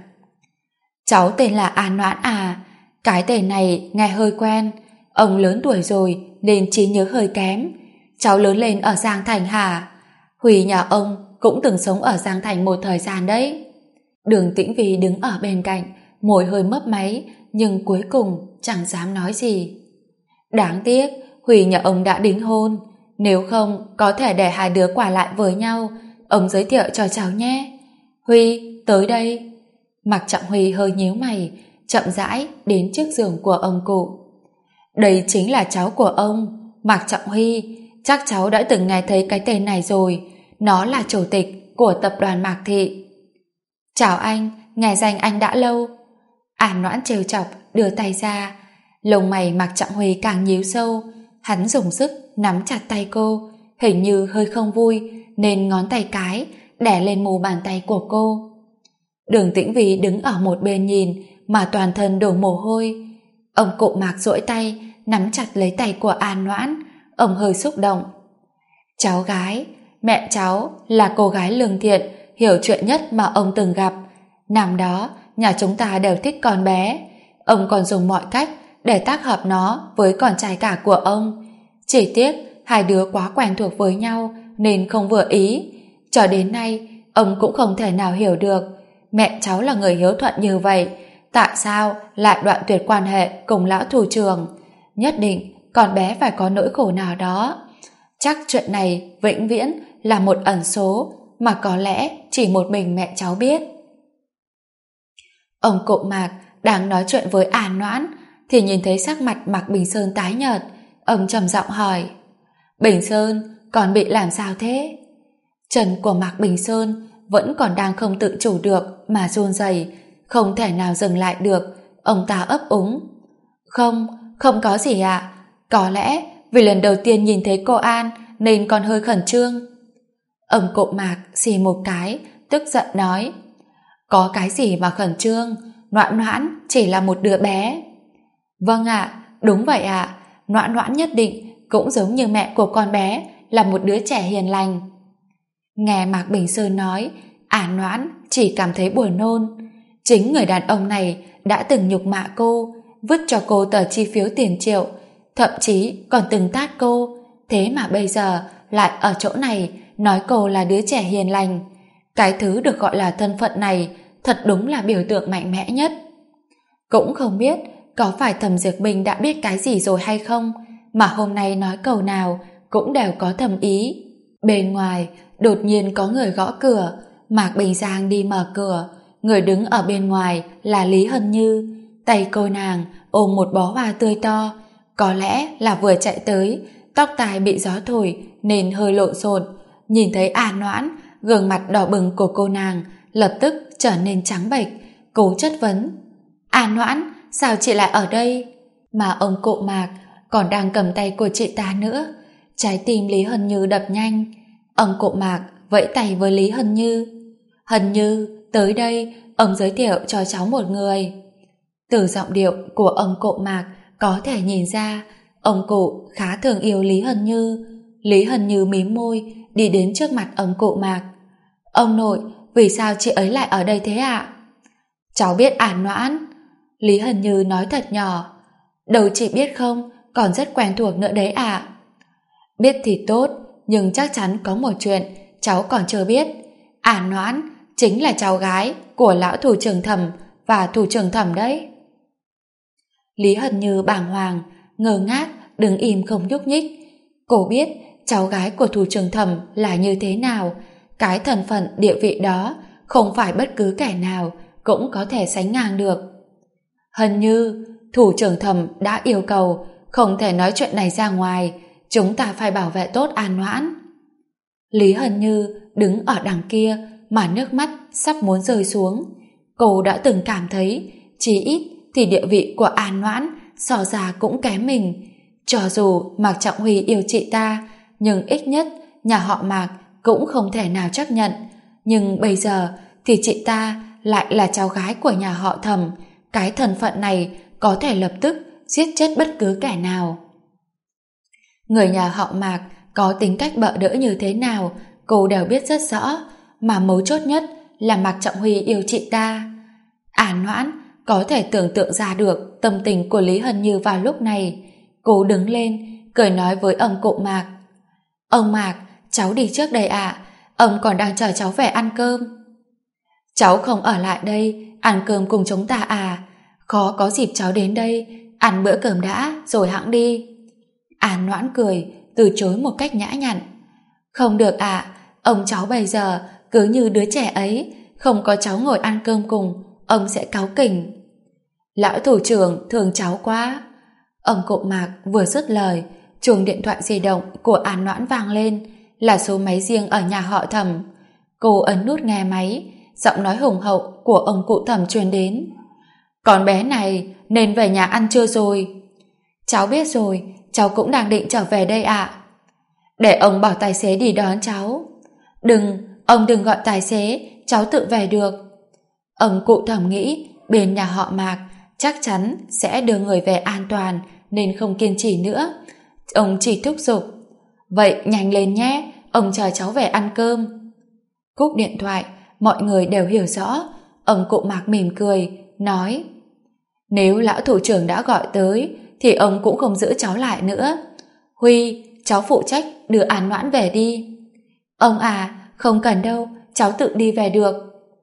Cháu tên là An Noãn à? Cái tên này nghe hơi quen. Ông lớn tuổi rồi nên trí nhớ hơi kém. Cháu lớn lên ở Giang Thành hả? Huy nhà ông cũng từng sống ở Giang Thành một thời gian đấy. Đường Tĩnh Vi đứng ở bên cạnh, môi hơi mấp máy, nhưng cuối cùng chẳng dám nói gì. Đáng tiếc Huy nhà ông đã đính hôn. Nếu không có thể để hai đứa qua lại với nhau. Ông giới thiệu cho cháu nhé. Huy, tới đây. Mạc Trọng Huy hơi nhíu mày, chậm rãi đến trước giường của ông cụ. Đây chính là cháu của ông, Mạc Trọng Huy. Chắc cháu đã từng nghe thấy cái tên này rồi. Nó là chủ tịch của tập đoàn Mạc Thị. Chào anh, nghe danh anh đã lâu. An Noãn trêu chọc đưa tay ra. Lông mày Mạc Trọng Huy càng nhíu sâu. Hắn dùng sức nắm chặt tay cô, hình như hơi không vui nên ngón tay cái đè lên mu bàn tay của cô. Đường Tĩnh Vi đứng ở một bên nhìn mà toàn thân đổ mồ hôi. Ông cụ Mạc duỗi tay nắm chặt lấy tay của An Noãn. Ông hơi xúc động. Cháu gái, mẹ cháu là cô gái lương thiện, hiểu chuyện nhất mà ông từng gặp. Năm đó nhà chúng ta đều thích con bé. Ông còn dùng mọi cách để tác hợp nó với con trai cả của ông. Chỉ tiếc hai đứa quá quen thuộc với nhau nên không vừa ý. Cho đến nay ông cũng không thể nào hiểu được mẹ cháu là người hiếu thuận như vậy, tại sao lại đoạn tuyệt quan hệ cùng lão thủ trưởng. Nhất định con bé phải có nỗi khổ nào đó. Chắc chuyện này vĩnh viễn là một ẩn số mà có lẽ chỉ một mình mẹ cháu biết. Ông cụ Mạc đang nói chuyện với An Noãn thì nhìn thấy sắc mặt Mạc Bình Sơn tái nhợt. Ông trầm giọng hỏi: Bình Sơn, con bị làm sao thế? Chân của Mạc Bình Sơn vẫn còn đang không tự chủ được mà run rẩy, không thể nào dừng lại được. Ông ta ấp úng: Không có gì ạ. Có lẽ vì lần đầu tiên nhìn thấy cô An nên con hơi khẩn trương. Ông cụ Mạc xì một cái, tức giận nói: Có cái gì mà khẩn trương, Noãn Noãn chỉ là một đứa bé. Vâng ạ, đúng vậy ạ. Noãn Noãn nhất định cũng giống như mẹ của con bé, là một đứa trẻ hiền lành. Nghe Mạc Bình Sơn nói, An Noãn chỉ cảm thấy buồn nôn. Chính người đàn ông này đã từng nhục mạ cô, vứt cho cô tờ chi phiếu tiền triệu, thậm chí còn từng tát cô. Thế mà bây giờ lại ở chỗ này nói cô là đứa trẻ hiền lành. Cái thứ được gọi là thân phận này thật đúng là biểu tượng mạnh mẽ nhất. Cũng không biết có phải Thẩm Diệp Bình đã biết cái gì rồi hay không, mà hôm nay nói câu nào cũng đều có thầm ý. Bên ngoài đột nhiên có người gõ cửa. Mạc Bình Giang đi mở cửa. Người đứng ở bên ngoài là Lý Hân Như. Tay cô nàng ôm một bó hoa tươi to, có lẽ là vừa chạy tới. Tóc tai bị gió thổi nên hơi lộn xộn. Nhìn thấy An Noãn, gương mặt đỏ bừng của cô nàng lập tức trở nên trắng bệch. Cô chất vấn: An Noãn, sao chị lại ở đây? Mà ông cụ Mạc còn đang cầm tay của chị ta nữa. Trái tim Lý Hân Như đập nhanh. Ông cụ Mạc vẫy tay với Lý Hân Như: Hân Như, tới đây, ông giới thiệu cho cháu một người. Từ giọng điệu của ông cụ Mạc có thể nhìn ra ông cụ khá thương yêu Lý Hân Như. Lý Hân Như mím môi đi đến trước mặt ông cụ Mạc. Ông nội, vì sao chị ấy lại ở đây thế ạ? Cháu biết An Noãn. Lý Hân Như nói thật nhỏ. Đâu chị biết không, còn rất quen thuộc nữa đấy ạ. Biết thì tốt, nhưng chắc chắn có một chuyện cháu còn chưa biết. An Noãn chính là cháu gái của lão thủ trưởng Thẩm và thủ trưởng Thẩm đấy. Lý Hân Như bàng hoàng, ngơ ngác, đứng im không nhúc nhích. Cô biết cháu gái của thủ trưởng Thẩm là như thế nào. Cái thân phận địa vị đó không phải bất cứ kẻ nào cũng có thể sánh ngang được. Hân Như, thủ trưởng Thẩm đã yêu cầu không thể nói chuyện này ra ngoài. Chúng ta phải bảo vệ tốt An Noãn. Lý Hân Như đứng ở đằng kia mà nước mắt sắp muốn rơi xuống. Cô đã từng cảm thấy chí ít thì địa vị của An Noãn so ra cũng kém mình. Cho dù Mạc Trọng Huy yêu chị ta, nhưng ít nhất nhà họ Mạc cũng không thể nào chấp nhận. Nhưng bây giờ thì chị ta lại là cháu gái của nhà họ Thẩm. Cái thân phận này có thể lập tức giết chết bất cứ kẻ nào. Người nhà họ Mạc có tính cách bợ đỡ như thế nào cô đều biết rất rõ, mà mấu chốt nhất là Mạc Trọng Huy yêu chị ta. An Noãn có thể tưởng tượng ra được tâm tình của Lý Hân Như vào lúc này. Cô đứng lên cười nói với ông cụ Mạc: Ông Mạc, cháu đi trước đây ạ. Ông còn đang chờ cháu về ăn cơm. Cháu không ở lại đây ăn cơm cùng chúng ta à? Khó có dịp cháu đến đây ăn bữa cơm đã rồi hẵng đi. An Noãn cười từ chối một cách nhã nhặn. Không được ạ, ông cháu bây giờ cứ như đứa trẻ ấy, không có cháu ngồi ăn cơm cùng ông sẽ cáu kỉnh. Lão thủ trưởng thương cháu quá. Ông cụ Mạc vừa dứt lời, chuông điện thoại di động của An Noãn vang lên, là số máy riêng ở nhà họ Thẩm. Cô ấn nút nghe máy, giọng nói hùng hậu của ông cụ Thẩm truyền đến: Con bé này nên về nhà ăn trưa rồi. Cháu biết rồi, cháu cũng đang định trở về đây ạ. Để ông bảo tài xế đi đón cháu. Đừng, ông đừng gọi tài xế, cháu tự về được. Ông cụ Thẩm nghĩ bên nhà họ Mạc chắc chắn sẽ đưa người về an toàn nên không kiên trì nữa. Ông chỉ thúc giục: vậy nhanh lên nhé, ông chờ cháu về ăn cơm. Cúp điện thoại, mọi người đều hiểu rõ. Ông cụ Mạc mỉm cười, nói: nếu lão thủ trưởng đã gọi tới thì ông cũng không giữ cháu lại nữa. Huy, cháu phụ trách đưa An Noãn về đi. Ông à, không cần đâu, cháu tự đi về được.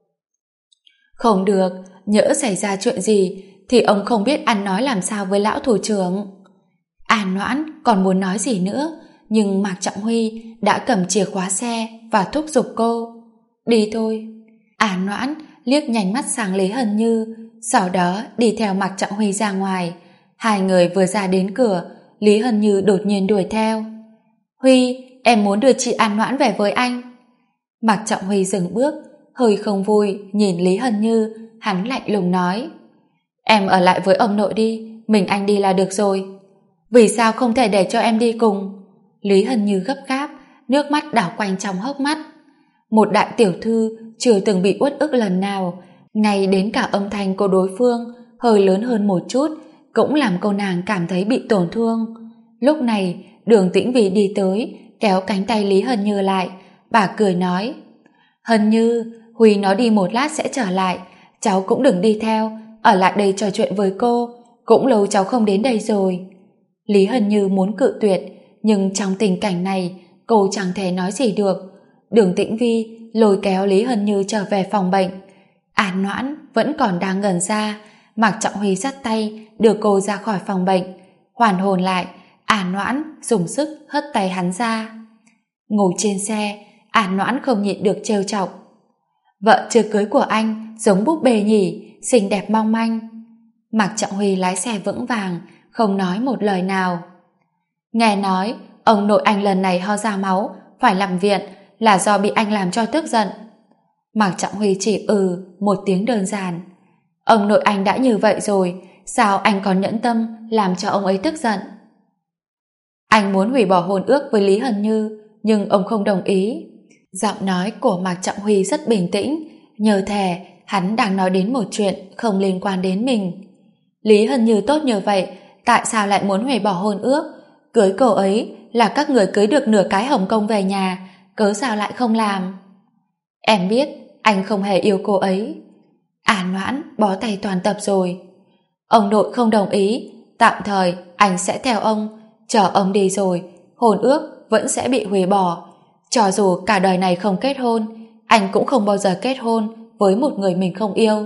Không được, nhỡ xảy ra chuyện gì thì ông không biết ăn nói làm sao với lão thủ trưởng. An Noãn còn muốn nói gì nữa, nhưng Mạc Trọng Huy đã cầm chìa khóa xe và thúc giục cô: đi thôi. An Noãn liếc nhanh mắt sang Lý Hân Như, sau đó đi theo Mạc Trọng Huy ra ngoài. Hai người vừa ra đến cửa, Lý Hân Như đột nhiên đuổi theo: Huy, em muốn đưa chị An Noãn về với anh. Mạc Trọng Huy dừng bước, hơi không vui nhìn Lý Hân Như. Hắn lạnh lùng nói: em ở lại với ông nội đi, mình anh đi là được rồi. Vì sao không thể để cho em đi cùng? Lý Hân Như gấp gáp, nước mắt đảo quanh trong hốc mắt. Một đại tiểu thư chưa từng bị uất ức lần nào, ngay đến cả âm thanh của đối phương hơi lớn hơn một chút cũng làm cô nàng cảm thấy bị tổn thương. Lúc này Đường Tĩnh Vy đi tới, kéo cánh tay Lý Hân Như lại. Bà cười nói: Hân Như, Huy nó đi một lát sẽ trở lại, cháu cũng đừng đi theo, ở lại đây trò chuyện với cô, cũng lâu cháu không đến đây rồi. Lý Hân Như muốn cự tuyệt, nhưng trong tình cảnh này cô chẳng thể nói gì được. Đường Tĩnh Vy lôi kéo Lý Hân Như trở về phòng bệnh. An Noãn vẫn còn đang ngẩn ra. Mạc Trọng Huy dắt tay đưa cô ra khỏi phòng bệnh. Hoàn hồn lại, An Noãn dùng sức hất tay hắn ra. Ngồi trên xe, An Noãn không nhịn được trêu chọc: vợ chưa cưới của anh giống búp bê nhỉ, xinh đẹp mong manh. Mạc Trọng Huy lái xe vững vàng, không nói một lời nào. Nghe nói ông nội anh lần này ho ra máu, phải nằm viện là do bị anh làm cho tức giận. Mạc Trọng Huy chỉ một tiếng đơn giản. Ông nội anh đã như vậy rồi, sao anh còn nhẫn tâm làm cho ông ấy tức giận? Anh muốn hủy bỏ hôn ước với Lý Hân Như, nhưng ông không đồng ý. Giọng nói của Mạc Trọng Huy rất bình tĩnh, nhờ thề hắn đang nói đến một chuyện không liên quan đến mình. Lý Hân Như tốt như vậy, tại sao lại muốn hủy bỏ hôn ước? Cưới cô ấy là các người cưới được nửa cái Hồng Kông về nhà, cớ sao lại không làm? Em biết anh không hề yêu cô ấy. An Noãn bó tay toàn tập rồi. Ông nội không đồng ý, tạm thời anh sẽ theo ông, chờ ông đi rồi hôn ước vẫn sẽ bị hủy bỏ. Cho dù cả đời này không kết hôn, anh cũng không bao giờ kết hôn với một người mình không yêu.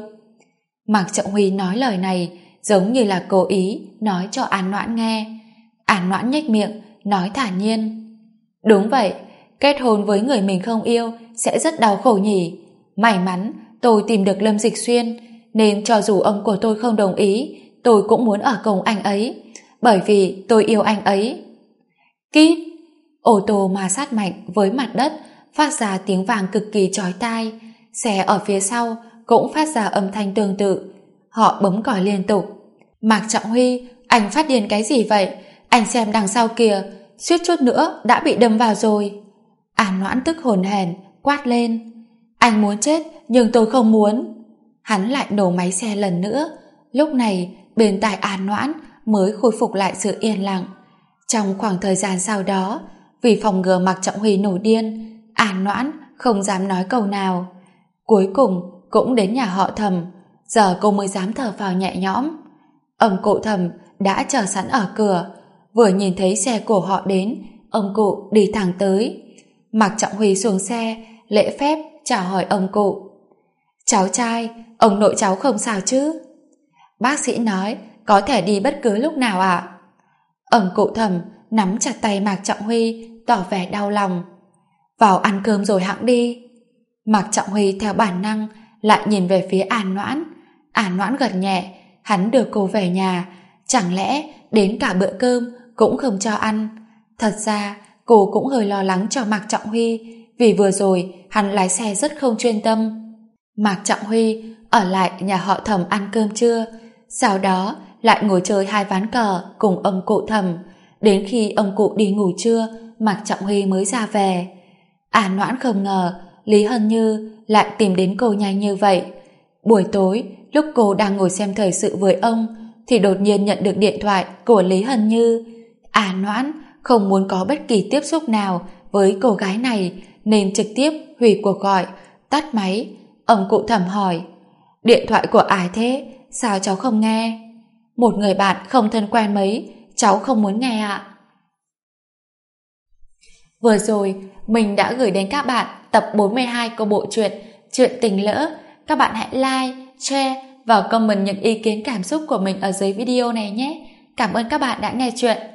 Mạc Trọng Huy nói lời này giống như là cố ý nói cho An Noãn nghe. An Noãn nhếch miệng nói thản nhiên: đúng vậy, kết hôn với người mình không yêu sẽ rất đau khổ nhỉ. May mắn tôi tìm được Lâm Dịch Xuyên, nên cho dù ông của tôi không đồng ý, tôi cũng muốn ở cùng anh ấy, bởi vì tôi yêu anh ấy. Kít! Ô tô ma sát mạnh với mặt đất, phát ra tiếng vang cực kỳ chói tai. Xe ở phía sau cũng phát ra âm thanh tương tự. Họ bấm còi liên tục. Mạc Trọng Huy, anh phát điên cái gì vậy? Anh xem đằng sau kìa, suýt chút nữa đã bị đâm vào rồi. An Noãn tức hồn hển quát lên: anh muốn chết nhưng tôi không muốn. Hắn lại nổ máy xe lần nữa. Lúc này bên tai An Noãn mới khôi phục lại sự yên lặng. Trong khoảng thời gian sau đó, vì phòng ngừa Mạc Trọng Huy nổi điên, An Noãn không dám nói câu nào. Cuối cùng cũng đến nhà họ Thẩm, giờ cô mới dám thở phào nhẹ nhõm. Ông cụ Thẩm đã chờ sẵn ở cửa, vừa nhìn thấy xe của họ đến, ông cụ đi thẳng tới. Mạc Trọng Huy xuống xe, lễ phép chào hỏi ông cụ: cháu trai, ông nội cháu không sao chứ? Bác sĩ nói có thể đi bất cứ lúc nào ạ. Ông cụ Thẩm nắm chặt tay Mạc Trọng Huy, tỏ vẻ đau lòng: vào ăn cơm rồi hẵng đi. Mạc Trọng Huy theo bản năng lại nhìn về phía An Noãn. An Noãn gật nhẹ, hắn đưa cô về nhà, chẳng lẽ đến cả bữa cơm cũng không cho ăn? Thật ra cô cũng hơi lo lắng cho Mạc Trọng Huy, vì vừa rồi hắn lái xe rất không chuyên tâm. Mạc Trọng Huy ở lại nhà họ Thẩm ăn cơm trưa, sau đó lại ngồi chơi 2 ván cờ cùng ông cụ Thẩm. Đến khi ông cụ đi ngủ trưa, Mạc Trọng Huy mới ra về. An Noãn không ngờ Lý Hân Như lại tìm đến cô nhanh như vậy. Buổi tối, lúc cô đang ngồi xem thời sự với ông, thì đột nhiên nhận được điện thoại của Lý Hân Như. Noãn không muốn có bất kỳ tiếp xúc nào với cô gái này nên trực tiếp hủy cuộc gọi, tắt máy. Ông cụ Thẩm hỏi: điện thoại của ai thế? Sao cháu không nghe? Một người bạn không thân quen mấy, cháu không muốn nghe ạ. Vừa rồi, mình đã gửi đến các bạn tập 42 của bộ truyện Chuyện Tình Lỡ. Các bạn hãy like, share và comment những ý kiến cảm xúc của mình ở dưới video này nhé. Cảm ơn các bạn đã nghe chuyện.